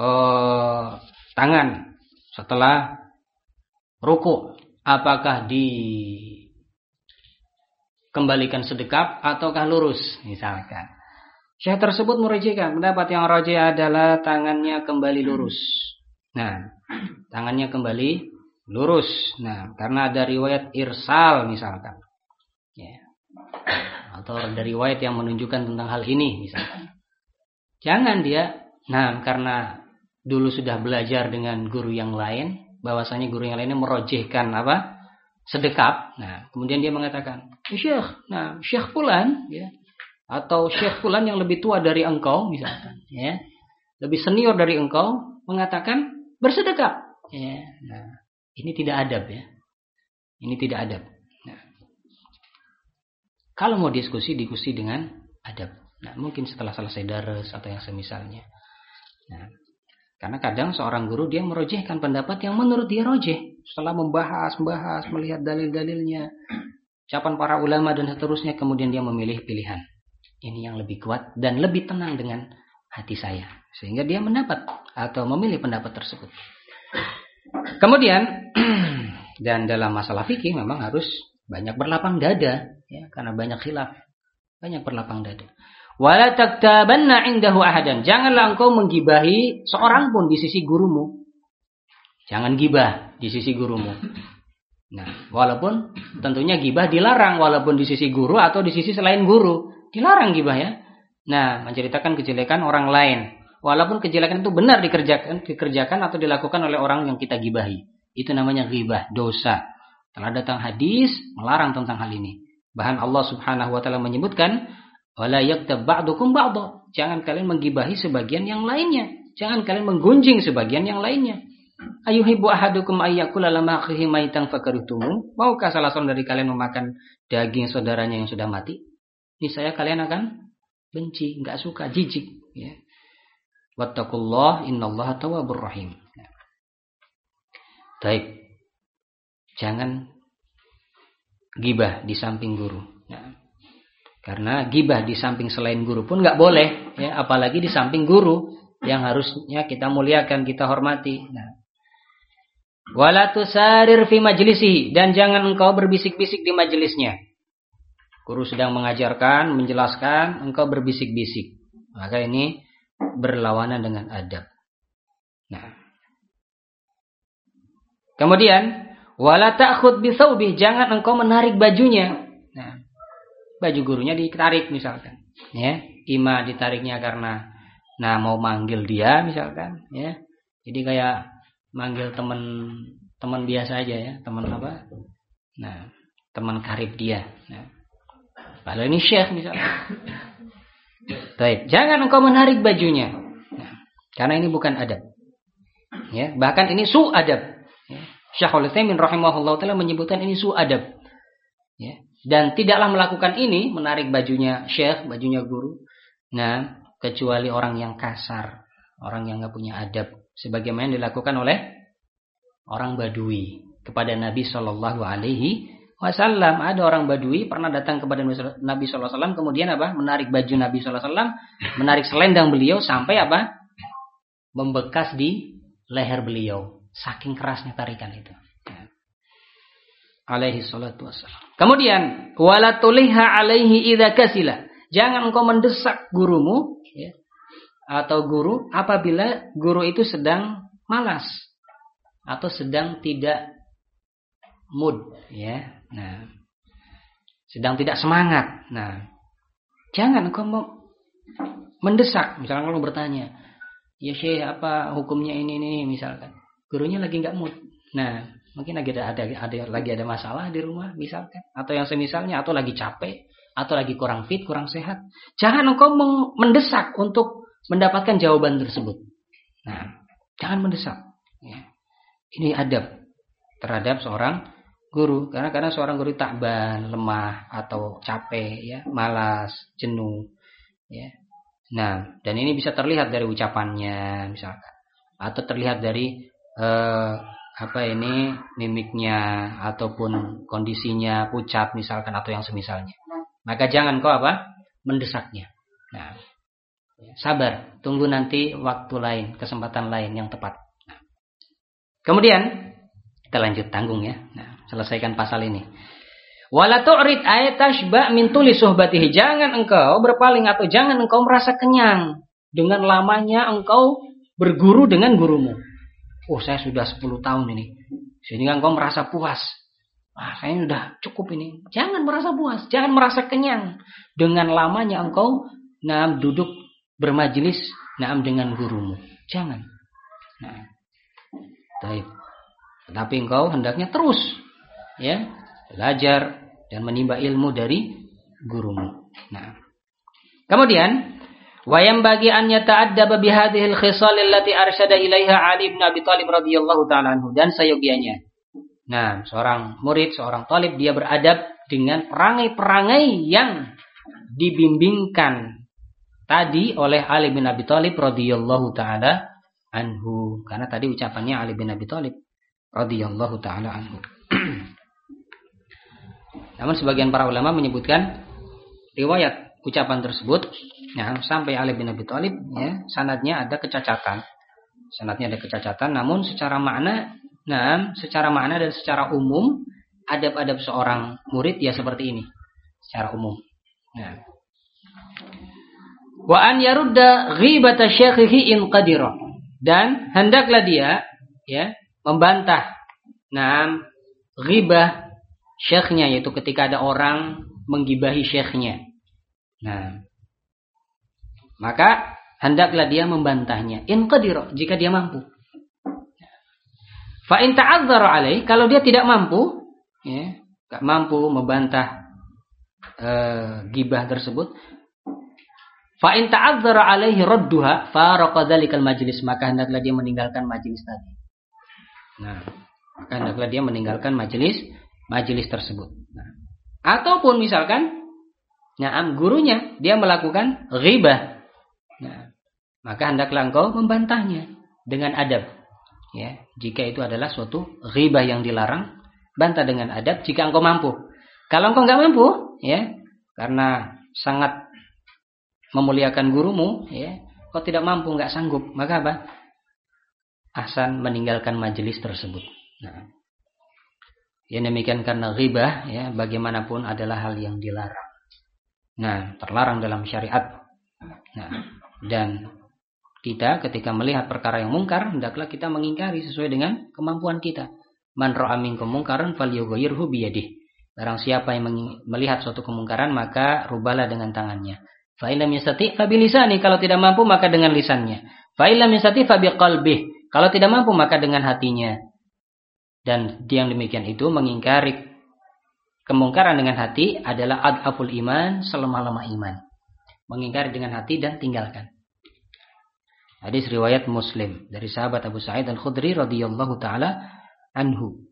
tangan setelah ruku, apakah dikembalikan sedekap ataukah lurus, misalkan. Syekh tersebut merujihkan pendapat yang rajih adalah tangannya kembali lurus. Nah, tangannya kembali lurus. Nah, karena ada riwayat irsal misalkan. Ya. Atau ada riwayat yang menunjukkan tentang hal ini misalkan. Jangan dia, karena dulu sudah belajar dengan guru yang lain, bahwasanya guru yang lainnya merojihkan apa? Sedekap. Nah, kemudian dia mengatakan, Syekh, Syekh Fulan, ya. Atau Syekh Fulan yang lebih tua dari engkau misalkan, ya, lebih senior dari engkau mengatakan bersedekap, ya. Nah, ini tidak adab, ya. Ini tidak adab. Nah, kalau mau diskusi dengan adab. Nah, mungkin setelah selesai dars atau yang semisalnya. Nah, karena kadang seorang guru dia merojihkan pendapat yang menurut dia rojih setelah membahas, melihat dalil-dalilnya, ucapan para ulama dan seterusnya, kemudian dia memilih pilihan. Ini yang lebih kuat dan lebih tenang dengan hati saya. Sehingga dia mendapat atau memilih pendapat tersebut. Kemudian, dan dalam masalah fikih memang harus banyak berlapang dada. Ya, karena banyak khilaf. Banyak berlapang dada. Wala taktabanna indahu ahadan. Janganlah engkau menggibahi seorang pun di sisi gurumu. Jangan gibah di sisi gurumu. Nah, walaupun tentunya gibah dilarang. Walaupun di sisi guru atau di sisi selain guru. Dilarang gibah, ya. Nah, menceritakan kejelekan orang lain. Walaupun kejelekan itu benar dikerjakan atau dilakukan oleh orang yang kita gibahi. Itu namanya ghibah, dosa. Telah datang hadis melarang tentang hal ini. Bahkan Allah Subhanahu wa taala menyebutkan, wala yaktab ba'dukum ba'dha. Jangan kalian menggibahi sebagian yang lainnya. Jangan kalian menggunjing sebagian yang lainnya. Ayuhibbu ahadukum ayyakula lama akhihi maitan fakarihtumu. Maukah salah seorang dari kalian memakan daging saudaranya yang sudah mati? Niscaya kalian akan benci, enggak suka, jijik, ya. Wattaqullah innallaha tawwabur rahim. Baik. Jangan gibah di samping guru, ya. Karena gibah di samping selain guru pun enggak boleh, ya, apalagi di samping guru yang harusnya kita muliakan, kita hormati. Nah. Wala tusarir fi majlisihi, dan jangan engkau berbisik-bisik di majelisnya. Guru sedang mengajarkan, menjelaskan, engkau berbisik-bisik. Maka ini berlawanan dengan adab. Nah. Kemudian, wala ta'khud bi thawbih, jangan engkau menarik bajunya. Nah, baju gurunya ditarik misalkan, ya. Ima ditariknya karena mau manggil dia misalkan, ya. Jadi kayak manggil teman biasa aja, ya, teman apa? Nah, teman karib dia. Nah, padahal ini syekh misalnya. Baik, jangan engkau menarik bajunya. Nah, karena ini bukan adab. Ya, bahkan ini su adab. Ya. Syekhul Utsaimin rahimahullah taala menyebutkan ini su adab. Ya, dan tidaklah melakukan ini, menarik bajunya syekh, bajunya guru. Nah, kecuali orang yang kasar, orang yang enggak punya adab, sebagaimana dilakukan oleh orang Badui kepada Nabi sallallahu alaihi wasallam. Ada orang Badui pernah datang kepada Nabi sallallahu alaihi wasallam, kemudian apa? Menarik baju Nabi sallallahu alaihi wasallam, menarik selendang beliau sampai apa? Membekas di leher beliau. Saking kerasnya tarikan itu. Alaihi salatu wassalam. Kemudian, wala tuliha alaihi idza kasila. Jangan engkau mendesak gurumu, ya, atau guru apabila guru itu sedang malas atau sedang tidak mood, ya. Nah, sedang tidak semangat. Nah, jangan engkau mendesak. Misalnya kalau bertanya, ya Syekh, apa hukumnya ini misalkan. Gurunya lagi enggak mood. Nah, mungkin lagi ada masalah di rumah misalkan, atau yang semisalnya, atau lagi capek, atau lagi kurang fit, kurang sehat. Jangan engkau mendesak untuk mendapatkan jawaban tersebut. Nah, jangan mendesak. Ya. Ini adab terhadap seorang guru. Karena seorang guru takban, lemah, atau capek, ya, malas, jenuh. Ya. Nah, dan ini bisa terlihat dari ucapannya misalkan, atau terlihat dari mimiknya ataupun kondisinya pucat misalkan, atau yang semisalnya. Maka jangan kau mendesaknya. Nah, sabar, tunggu nanti waktu lain, kesempatan lain yang tepat. Nah. Kemudian kita lanjut tanggung, ya. Nah, selesaikan pasal ini. Wala tu'rid ay tashba min tuli suhbatihi. Jangan engkau berpaling atau jangan engkau merasa kenyang dengan lamanya engkau berguru dengan gurumu. Oh, saya sudah 10 tahun ini. Sehingga engkau merasa puas. Saya sudah cukup ini. Jangan merasa puas, jangan merasa kenyang dengan lamanya engkau duduk bermajelis dengan gurumu. Jangan. Baik. Tetapi engkau hendaknya terus belajar dan menimba ilmu dari gurumu. Kemudian wayam bagi an yata'addaba bi hadhihi al-khisal allati arsyada ilaiha Ali bin Abi Thalib radhiyallahu taala anhu, dan sayogianya. Seorang murid, seorang talib, dia beradab dengan perangai-perangai yang dibimbingkan tadi oleh Ali bin Abi Thalib radhiyallahu taala anhu. Karena tadi ucapannya Ali bin Abi Thalib radhiyallahu taala anhu. Namun sebagian para ulama menyebutkan riwayat ucapan tersebut sampai Ali bin Abi Thalib sanadnya ada kecacatan. Namun secara makna dan secara umum adab-adab seorang murid seperti ini secara umum. Wa an yarudda ghibata syaikhihi in qadira, dan hendaklah dia membantah ghibah syekhnya, yaitu ketika ada orang menggibahi syekhnya. Maka hendaklah dia membantahnya in qadira, jika dia mampu. Fa in ta'azzara alaih, kalau dia tidak mampu, enggak mampu membantah gibah tersebut, fa in ta'azzara alaihi radduha faraqa dzalikal majlis, maka hendaklah dia meninggalkan majelis tadi. Maka hendaklah dia meninggalkan majelis tersebut. Ataupun misalkan gurunya dia melakukan ghibah, maka hendaklah engkau membantahnya dengan adab. Jika itu adalah suatu ghibah yang dilarang, bantah dengan adab jika engkau mampu. Kalau engkau enggak mampu, karena sangat memuliakan gurumu, kau tidak mampu, enggak sanggup, maka apa? Ahsan meninggalkan majelis tersebut. Yang demikian karena ghibah bagaimanapun adalah hal yang dilarang. Terlarang dalam syariat. Dan kita ketika melihat perkara yang mungkar, hendaklah kita mengingkari sesuai dengan kemampuan kita. Man ra'a minkum mungkaran falyughayyirhu biyadihi. Barang siapa yang melihat suatu kemungkaran, maka rubahlah dengan tangannya. Fa in lam yastati' fa bilisani, kalau tidak mampu maka dengan lisannya. Fa in lam yastati' fa biqalbihi, kalau tidak mampu maka dengan hatinya. Dan yang demikian itu mengingkari kemungkaran dengan hati adalah adhaful iman, selemah-lemah iman. Mengingkari dengan hati dan tinggalkan. Hadis riwayat Muslim dari sahabat Abu Sa'id Al-Khudri radhiyallahu taala anhu.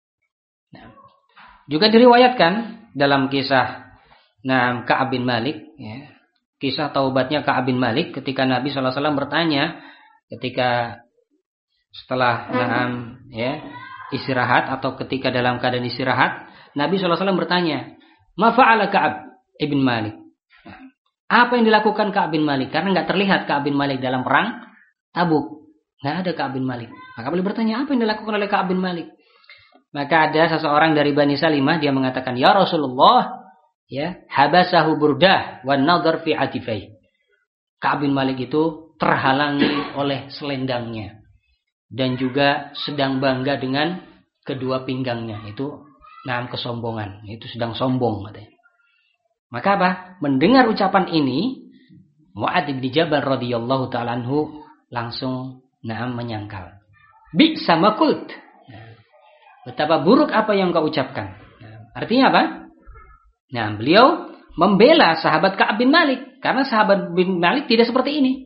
Juga diriwayatkan dalam kisah Ka'ab bin Malik, kisah taubatnya Ka'ab bin Malik ketika Nabi sallallahu alaihi wasallam bertanya ketika setelah istirahat atau ketika dalam keadaan istirahat, Nabi sallallahu alaihi wasallam bertanya, "Ma fa'ala Ka'ab ibn Malik?" Apa yang dilakukan Ka'ab bin Malik? Karena enggak terlihat Ka'ab bin Malik dalam perang Tabuk. Enggak ada Ka'ab bin Malik. Maka beliau bertanya, apa yang dilakukan oleh Ka'ab bin Malik? Maka ada seseorang dari Bani Salimah, dia mengatakan, "Ya Rasulullah, habasahu burdah wan nadhar fi atifai." Ka'ab bin Malik itu terhalangi oleh selendangnya dan juga sedang bangga dengan kedua pinggangnya. Itu kesombongan, itu sedang sombong katanya. Maka apa? Mendengar ucapan ini, Mu'adz bin Jabal radhiyallahu taala anhu langsung menyangkal. Bi sama kult. Betapa buruk apa yang kau ucapkan. Artinya apa? Beliau membela sahabat Ka'ab bin Malik karena sahabat bin Malik tidak seperti ini.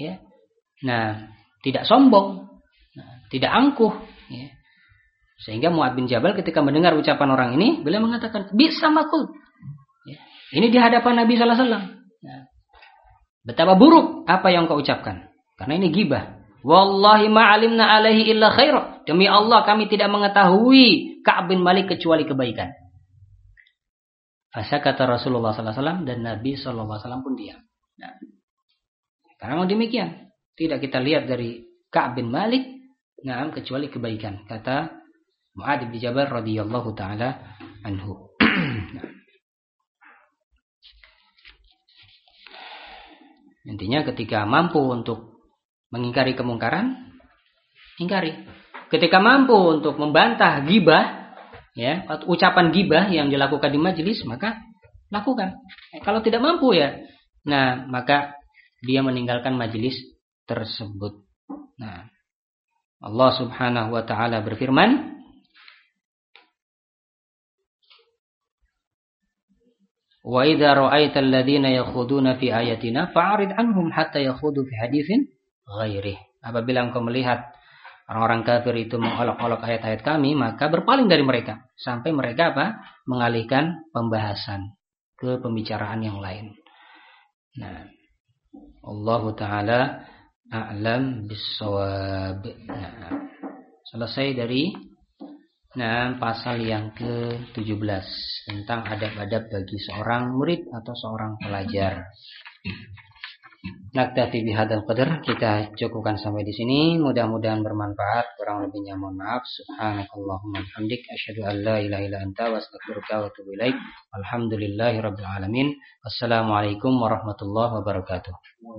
Tidak sombong, tidak angkuh. Sehingga Mu'adz bin Jabal ketika mendengar ucapan orang ini, beliau mengatakan, bi sama kult. Ini di hadapan Nabi sallallahu alaihi wasallam. Betapa buruk apa yang kau ucapkan. Karena ini ghibah. Wallahi ma'alimna alaihi illa khaira. Demi Allah kami tidak mengetahui Ka'ab bin Malik kecuali kebaikan. Fasakata Rasulullah sallallahu alaihi wasallam, dan Nabi sallallahu alaihi wasallam pun diam. Karena mau demikian, tidak kita lihat dari Ka'ab bin Malik kecuali kebaikan, kata Mu'adz bin Jabal radhiyallahu taala anhu. Intinya ketika mampu untuk mengingkari kemungkaran, ingkari. Ketika mampu untuk membantah ghibah, ya, ucapan ghibah yang dilakukan di majelis, maka lakukan. Kalau tidak mampu ya, nah maka dia meninggalkan majelis tersebut. Nah, Allah Subhanahu wa taala berfirman, "Wa idza ra'aital ladzina yakhuduna fi ayatina fa'rid anhum hatta yakhudu fi haditsin ghairih." Apabila engkau melihat orang-orang kafir itu mengolok-olok ayat-ayat kami, maka berpaling dari mereka sampai mereka mengalihkan pembahasan ke pembicaraan yang lain. Nah, Allah taala a'lam bis-shawab. Nah, selesai dari pasal yang ke-17 tentang adab-adab bagi seorang murid atau seorang pelajar. Naktafi bihadzal qadar, kita cukupkan sampai di sini. Mudah-mudahan bermanfaat. Kurang lebihnya mohon maaf. Subhanakallahumma wa bihamdik asyhadu an la ilaha illa anta wa astaghfiruka wa atubu ilaik. Alhamdulillahirabbil alamin. Wassalamualaikum warahmatullahi wabarakatuh.